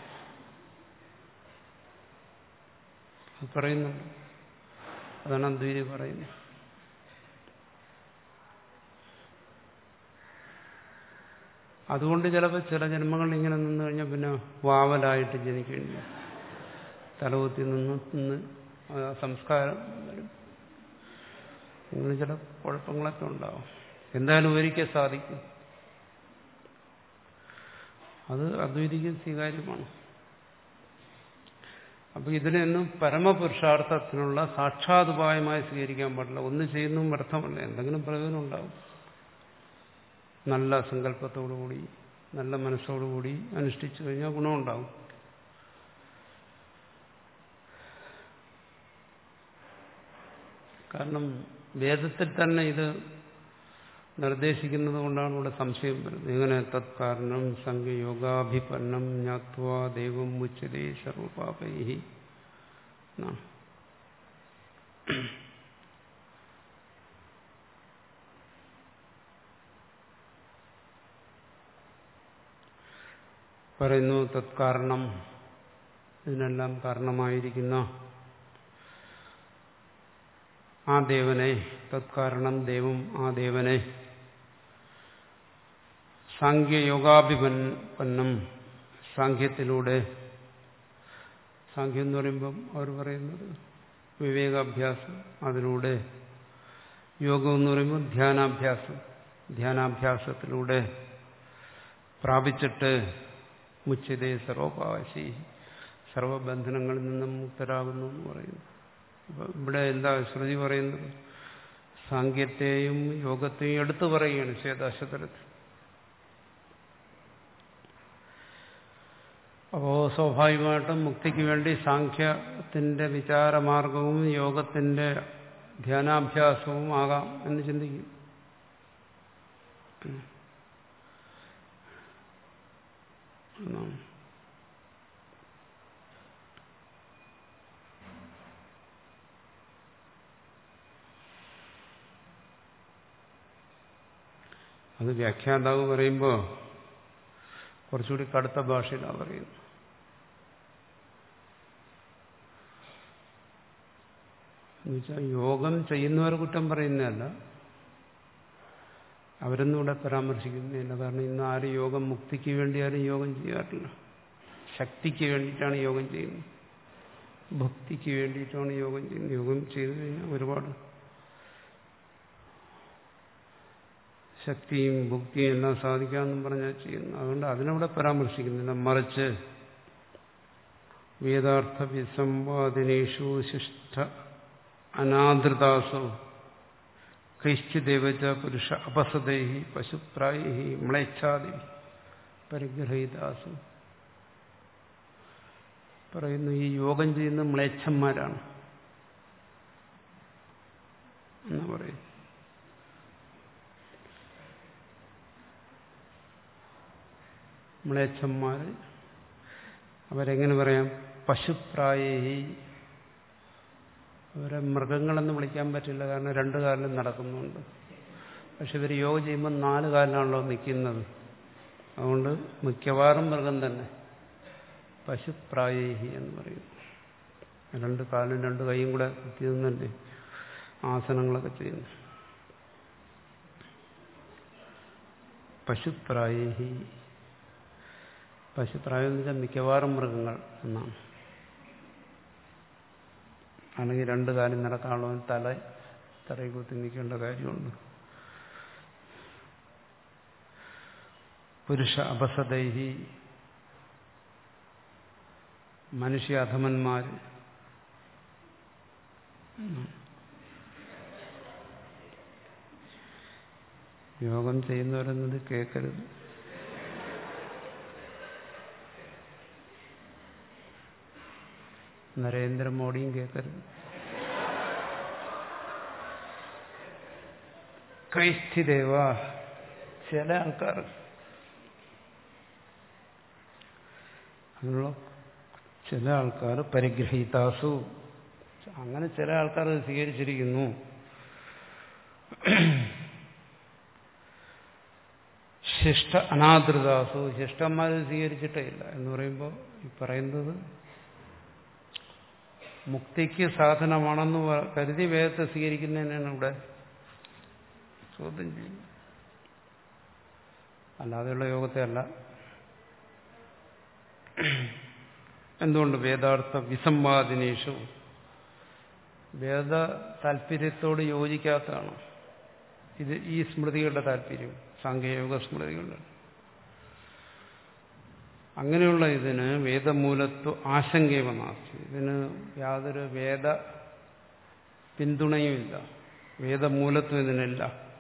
അത് പറയുന്നുണ്ട്. അതാണ് അദ്വൈതി പറയുന്നത്. അതുകൊണ്ട് ചിലപ്പോൾ ചില ജന്മങ്ങളിൽ ഇങ്ങനെ നിന്ന് കഴിഞ്ഞാൽ പിന്നെ വാവലായിട്ട് ജനിക്കേണ്ടി വരും. തലകുത്തി നിന്ന് നിന്ന് സംസ്കാരം വരും. ഇങ്ങനെ ചില കുഴപ്പങ്ങളൊക്കെ ഉണ്ടാവും. എന്തായാലും ഒരിക്കൽ സാധിക്കും. അത് അദ്വൈതിക്ക് സ്വീകാര്യമാണ്. അപ്പൊ ഇതിനെയൊന്നും പരമപുരുഷാർത്ഥത്തിനുള്ള സാക്ഷാതുപായമായി സ്വീകരിക്കാൻ പാടില്ല. ഒന്ന് ചെയ്യുന്നതും വ്യർത്ഥമല്ല, എന്തെങ്കിലും പ്രയോജനം ഉണ്ടാവും. നല്ല സങ്കല്പത്തോടുകൂടി നല്ല മനസ്സോടുകൂടി അനുഷ്ഠിച്ചു കഴിഞ്ഞാൽ ഗുണമുണ്ടാവും. കാരണം വേദത്തിൽ തന്നെ ഇത് നിർദ്ദേശിക്കുന്നത് കൊണ്ടാണ് ഇവിടെ സംശയം വരുന്നത്. എങ്ങനെ തത്കാരണം സംഖ്യയോഗാഭിപന്നം ജ്ഞാത്വാ ദൈവം മുച്യതേ സർവപാപൈഹി. പറയുന്നു തത്കാരണം, ഇതിനെല്ലാം കാരണമായിരിക്കുന്ന ആ ദേവനെ, തത്കാരണം ദൈവം, ആ ദേവനെ സാഖ്യയോഗാഭിപന്നം, സാഖ്യത്തിലൂടെ, സാഖ്യം എന്ന് പറയുമ്പം അവർ പറയുന്നത് വിവേകാഭ്യാസം, അതിലൂടെ യോഗം എന്ന് പറയുമ്പോൾ ധ്യാനാഭ്യാസം, ധ്യാനാഭ്യാസത്തിലൂടെ പ്രാപിച്ചിട്ട് മുച്യതേ സർവപാശി, സർവബന്ധനങ്ങളിൽ നിന്നും മുക്തരാകുന്നു എന്ന് പറയുന്നു. ഇവിടെ എന്താ ശ്രുതി പറയുന്നത്? സാഖ്യത്തെയും യോഗത്തെയും എടുത്തു പറയുകയാണ് ശ്വേതാശതരത്തിൽ. അപ്പോ സ്വാഭാവികമായിട്ടും മുക്തിക്ക് വേണ്ടി സാഖ്യത്തിന്റെ വിചാരമാർഗവും യോഗത്തിന്റെ ധ്യാനാഭ്യാസവും ആകാം എന്ന് ചിന്തിക്കും. അത് വ്യാഖ്യാതാവ് പറയുമ്പോൾ കുറച്ചുകൂടി കടുത്ത ഭാഷയിലാണ് പറയുന്നത്. എന്നുവെച്ചാൽ യോഗം ചെയ്യുന്നവർ കുറ്റം പറയുന്നതല്ല, അവരൊന്നും ഇവിടെ പരാമർശിക്കുന്നില്ല. കാരണം ഇന്ന് ആരും യോഗം മുക്തിക്ക് വേണ്ടി ആരും യോഗം ചെയ്യാറില്ല. ശക്തിക്ക് വേണ്ടിയിട്ടാണ് യോഗം ചെയ്യുന്നത്, ഭക്തിക്ക് വേണ്ടിയിട്ടാണ് യോഗം ചെയ്യുന്നത്. യോഗം ചെയ്തു കഴിഞ്ഞാൽ ഒരുപാട് ശക്തിയും ഭക്തിയും എല്ലാം സാധിക്കാമെന്നും പറഞ്ഞാൽ ചെയ്യുന്നു. അതുകൊണ്ട് അതിനവിടെ പരാമർശിക്കുന്നില്ല. മറിച്ച് വേദാർത്ഥ വിസംവാദിനേഷു ശിഷ്ട അനാദൃതാസോ കൈശ്ചിദേവച പുരുഷ അപസദേഹി പശുപ്രായി മ്ലേച്ഛാദി പരിഗ്രഹീതാസു. പറയുന്നു ഈ യോഗം ചെയ്യുന്ന മ്ലേച്ഛന്മാരാണ് എന്ന് പറയും. മ്ലേച്ഛന്മാർ അവരെങ്ങനെ പറയാം? പശുപ്രായി. അവരെ മൃഗങ്ങളെന്ന് വിളിക്കാൻ പറ്റില്ല, കാരണം രണ്ടു കാലിലും നടക്കുന്നുണ്ട്. പക്ഷെ ഇവർ യോഗ ചെയ്യുമ്പോൾ നാല് കാലിലാണല്ലോ നിൽക്കുന്നത്. അതുകൊണ്ട് മിക്കവാറും മൃഗം തന്നെ. പശുപ്രായേഹി എന്ന് പറയുന്നു. രണ്ട് കാലും രണ്ട് കൈയും കൂടെ കുത്തിയതല്ലേ ആസനങ്ങളൊക്കെ ചെയ്യുന്നു. പശുപ്രായേഹി. പശുപ്രായം എന്ന് വെച്ചാൽ മിക്കവാറും മൃഗങ്ങൾ എന്നാണ്. അല്ലെങ്കിൽ രണ്ട് കാലം നടക്കാനുള്ള തല തറയിൽ കുത്തി നിൽക്കേണ്ട കാര്യമുണ്ട്. പുരുഷ അപസദൈഹി. മനുഷ്യ അധമന്മാർ. യോഗം ചെയ്യുന്നവരെന്നത് കേൾക്കരുത്. നരേന്ദ്രമോദിയും കേൾക്കരുത്. ക്രൈസ്തിദേവ. ചില ആൾക്കാർ അങ്ങനെയുള്ള ചില ആൾക്കാർ പരിഗ്രഹീതാസു. അങ്ങനെ ചില ആൾക്കാർ സ്വീകരിച്ചിരിക്കുന്നു. ശിഷ്ട അനാദൃതാസു. ശിഷ്ടന്മാർ സ്വീകരിച്ചിട്ടേ ഇല്ല എന്ന് പറയുമ്പോൾ ഈ പറയുന്നത് മുക്തിക്ക് സാധനമാണെന്ന് കരുതി വേദത്തെ സ്വീകരിക്കുന്നതിനാണ് ഇവിടെ ചോദ്യം ചെയ്യുന്നത്. അല്ലാതെയുള്ള യോഗത്തെ അല്ല. എന്തുകൊണ്ട്? വേദാർത്ഥ വിസംവാദിനീഷു. വേദ താല്പര്യത്തോട് യോജിക്കാത്തതാണ് ഇത്. ഈ സ്മൃതികളുടെ താല്പര്യം സാങ്കേയോഗ സ്മൃതികളുടെ. അങ്ങനെയുള്ള ഇതിന് വേദമൂലത്വ ആശങ്കയോ നാസ്തി. ഇതിന് യാതൊരു വേദ പിന്തുണയുമില്ല. വേദമൂലത്വം ഇതിനില്ല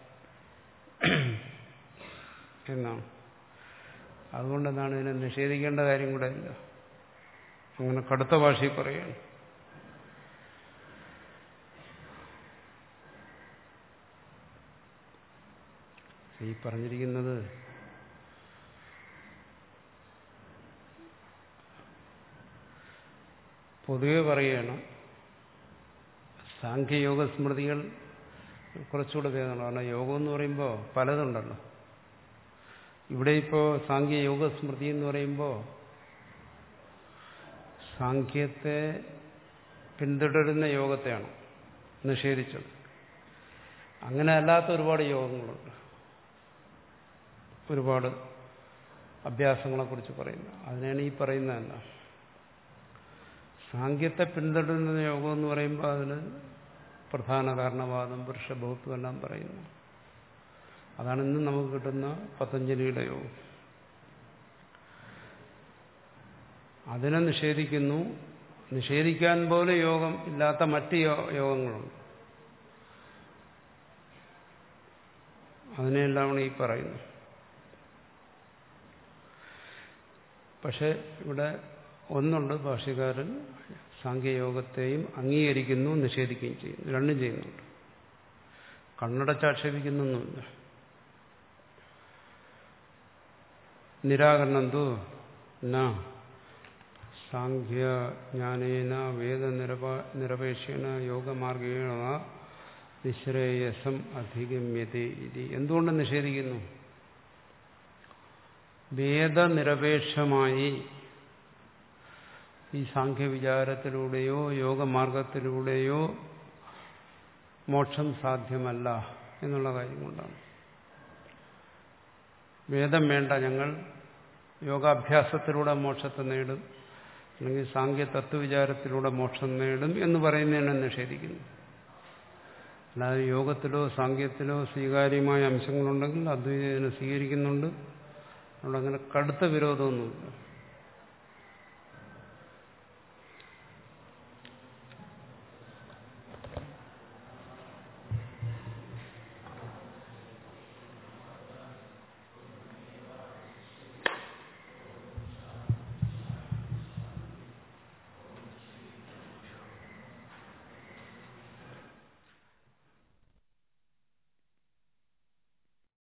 എന്നാണ്. അതുകൊണ്ടെന്താണ് ഇതിനെ നിഷേധിക്കേണ്ട കാര്യം കൂടെ ഇല്ല. അങ്ങനെ കടുത്ത ഭാഷയിൽ പറയുകയാണ്. ഈ പറഞ്ഞിരിക്കുന്നത് പൊതുവെ പറയുകയാണ്. സാഖ്യയോഗ സ്മൃതികൾ കുറച്ചുകൂടെ ഭേദമാണ്. യോഗം എന്ന് പറയുമ്പോൾ പലതുണ്ടല്ലോ. ഇവിടെ ഇപ്പോൾ സാഖ്യയോഗ സ്മൃതി എന്ന് പറയുമ്പോൾ സാഖ്യത്തെ പിന്തുടരുന്ന യോഗത്തെയാണ് നിഷേധിച്ചത്. അങ്ങനെ അല്ലാത്ത ഒരുപാട് യോഗങ്ങളുണ്ട്. ഒരുപാട് അഭ്യാസങ്ങളെക്കുറിച്ച് പറയുന്നു. അതിനാണ് ഈ പറയുന്നതല്ല. സാഖ്യത്തെ പിന്തുടരുന്ന യോഗം എന്ന് പറയുമ്പോൾ അതിന് പ്രധാന കാരണവാദം പുരുഷബോധം എല്ലാം പറയുന്നു. അതാണ് ഇന്ന് നമുക്ക് കിട്ടുന്ന പതഞ്ജലിയുടെ യോഗം. അതിനെ നിഷേധിക്കുന്നു. നിഷേധിക്കാൻ പോലെ യോഗം ഇല്ലാത്ത മറ്റ് യോഗങ്ങളുണ്ട്. അതിനെല്ലാമാണ് ഈ പറയുന്നത്. പക്ഷെ ഇവിടെ ഒന്നുണ്ട്, ഭാഷ്യകാരൻ സാഖ്യയോഗത്തെയും അംഗീകരിക്കുന്നു, നിഷേധിക്കുകയും ചെയ്യുന്നു. രണ്ടും ചെയ്യുന്നുണ്ട്. കണ്ണടച്ചാക്ഷേപിക്കുന്നൊന്നുമില്ല. നിരാകരണം തു ന സാഖ്യ ജ്ഞാനേന വേദനിരപ നിരപേക്ഷേണ യോഗമാർഗേണ നിശ്രേയസം അധിഗമ്യതേ ഇതി. എന്തുകൊണ്ട് നിഷേധിക്കുന്നു? വേദനിരപേക്ഷമായി ഈ സാഖ്യവിചാരത്തിലൂടെയോ യോഗമാർഗത്തിലൂടെയോ മോക്ഷം സാധ്യമല്ല എന്നുള്ള കാര്യം കൊണ്ടാണ്. വേദം വേണ്ട, ഞങ്ങൾ യോഗാഭ്യാസത്തിലൂടെ മോക്ഷത്തെ നേടും, അല്ലെങ്കിൽ സാഖ്യ തത്വവിചാരത്തിലൂടെ മോക്ഷം നേടും എന്ന് പറയുന്നതിനെ നിഷേധിക്കുന്നു. അല്ലാതെ യോഗത്തിലോ സാഖ്യത്തിലോ സ്വീകാര്യമായ അംശങ്ങളുണ്ടെങ്കിൽ അദ്വൈതത്തിനെ സ്വീകരിക്കുന്നുണ്ട്. അതുകൊണ്ട് അങ്ങനെ കടുത്ത വിരോധമൊന്നുമില്ല.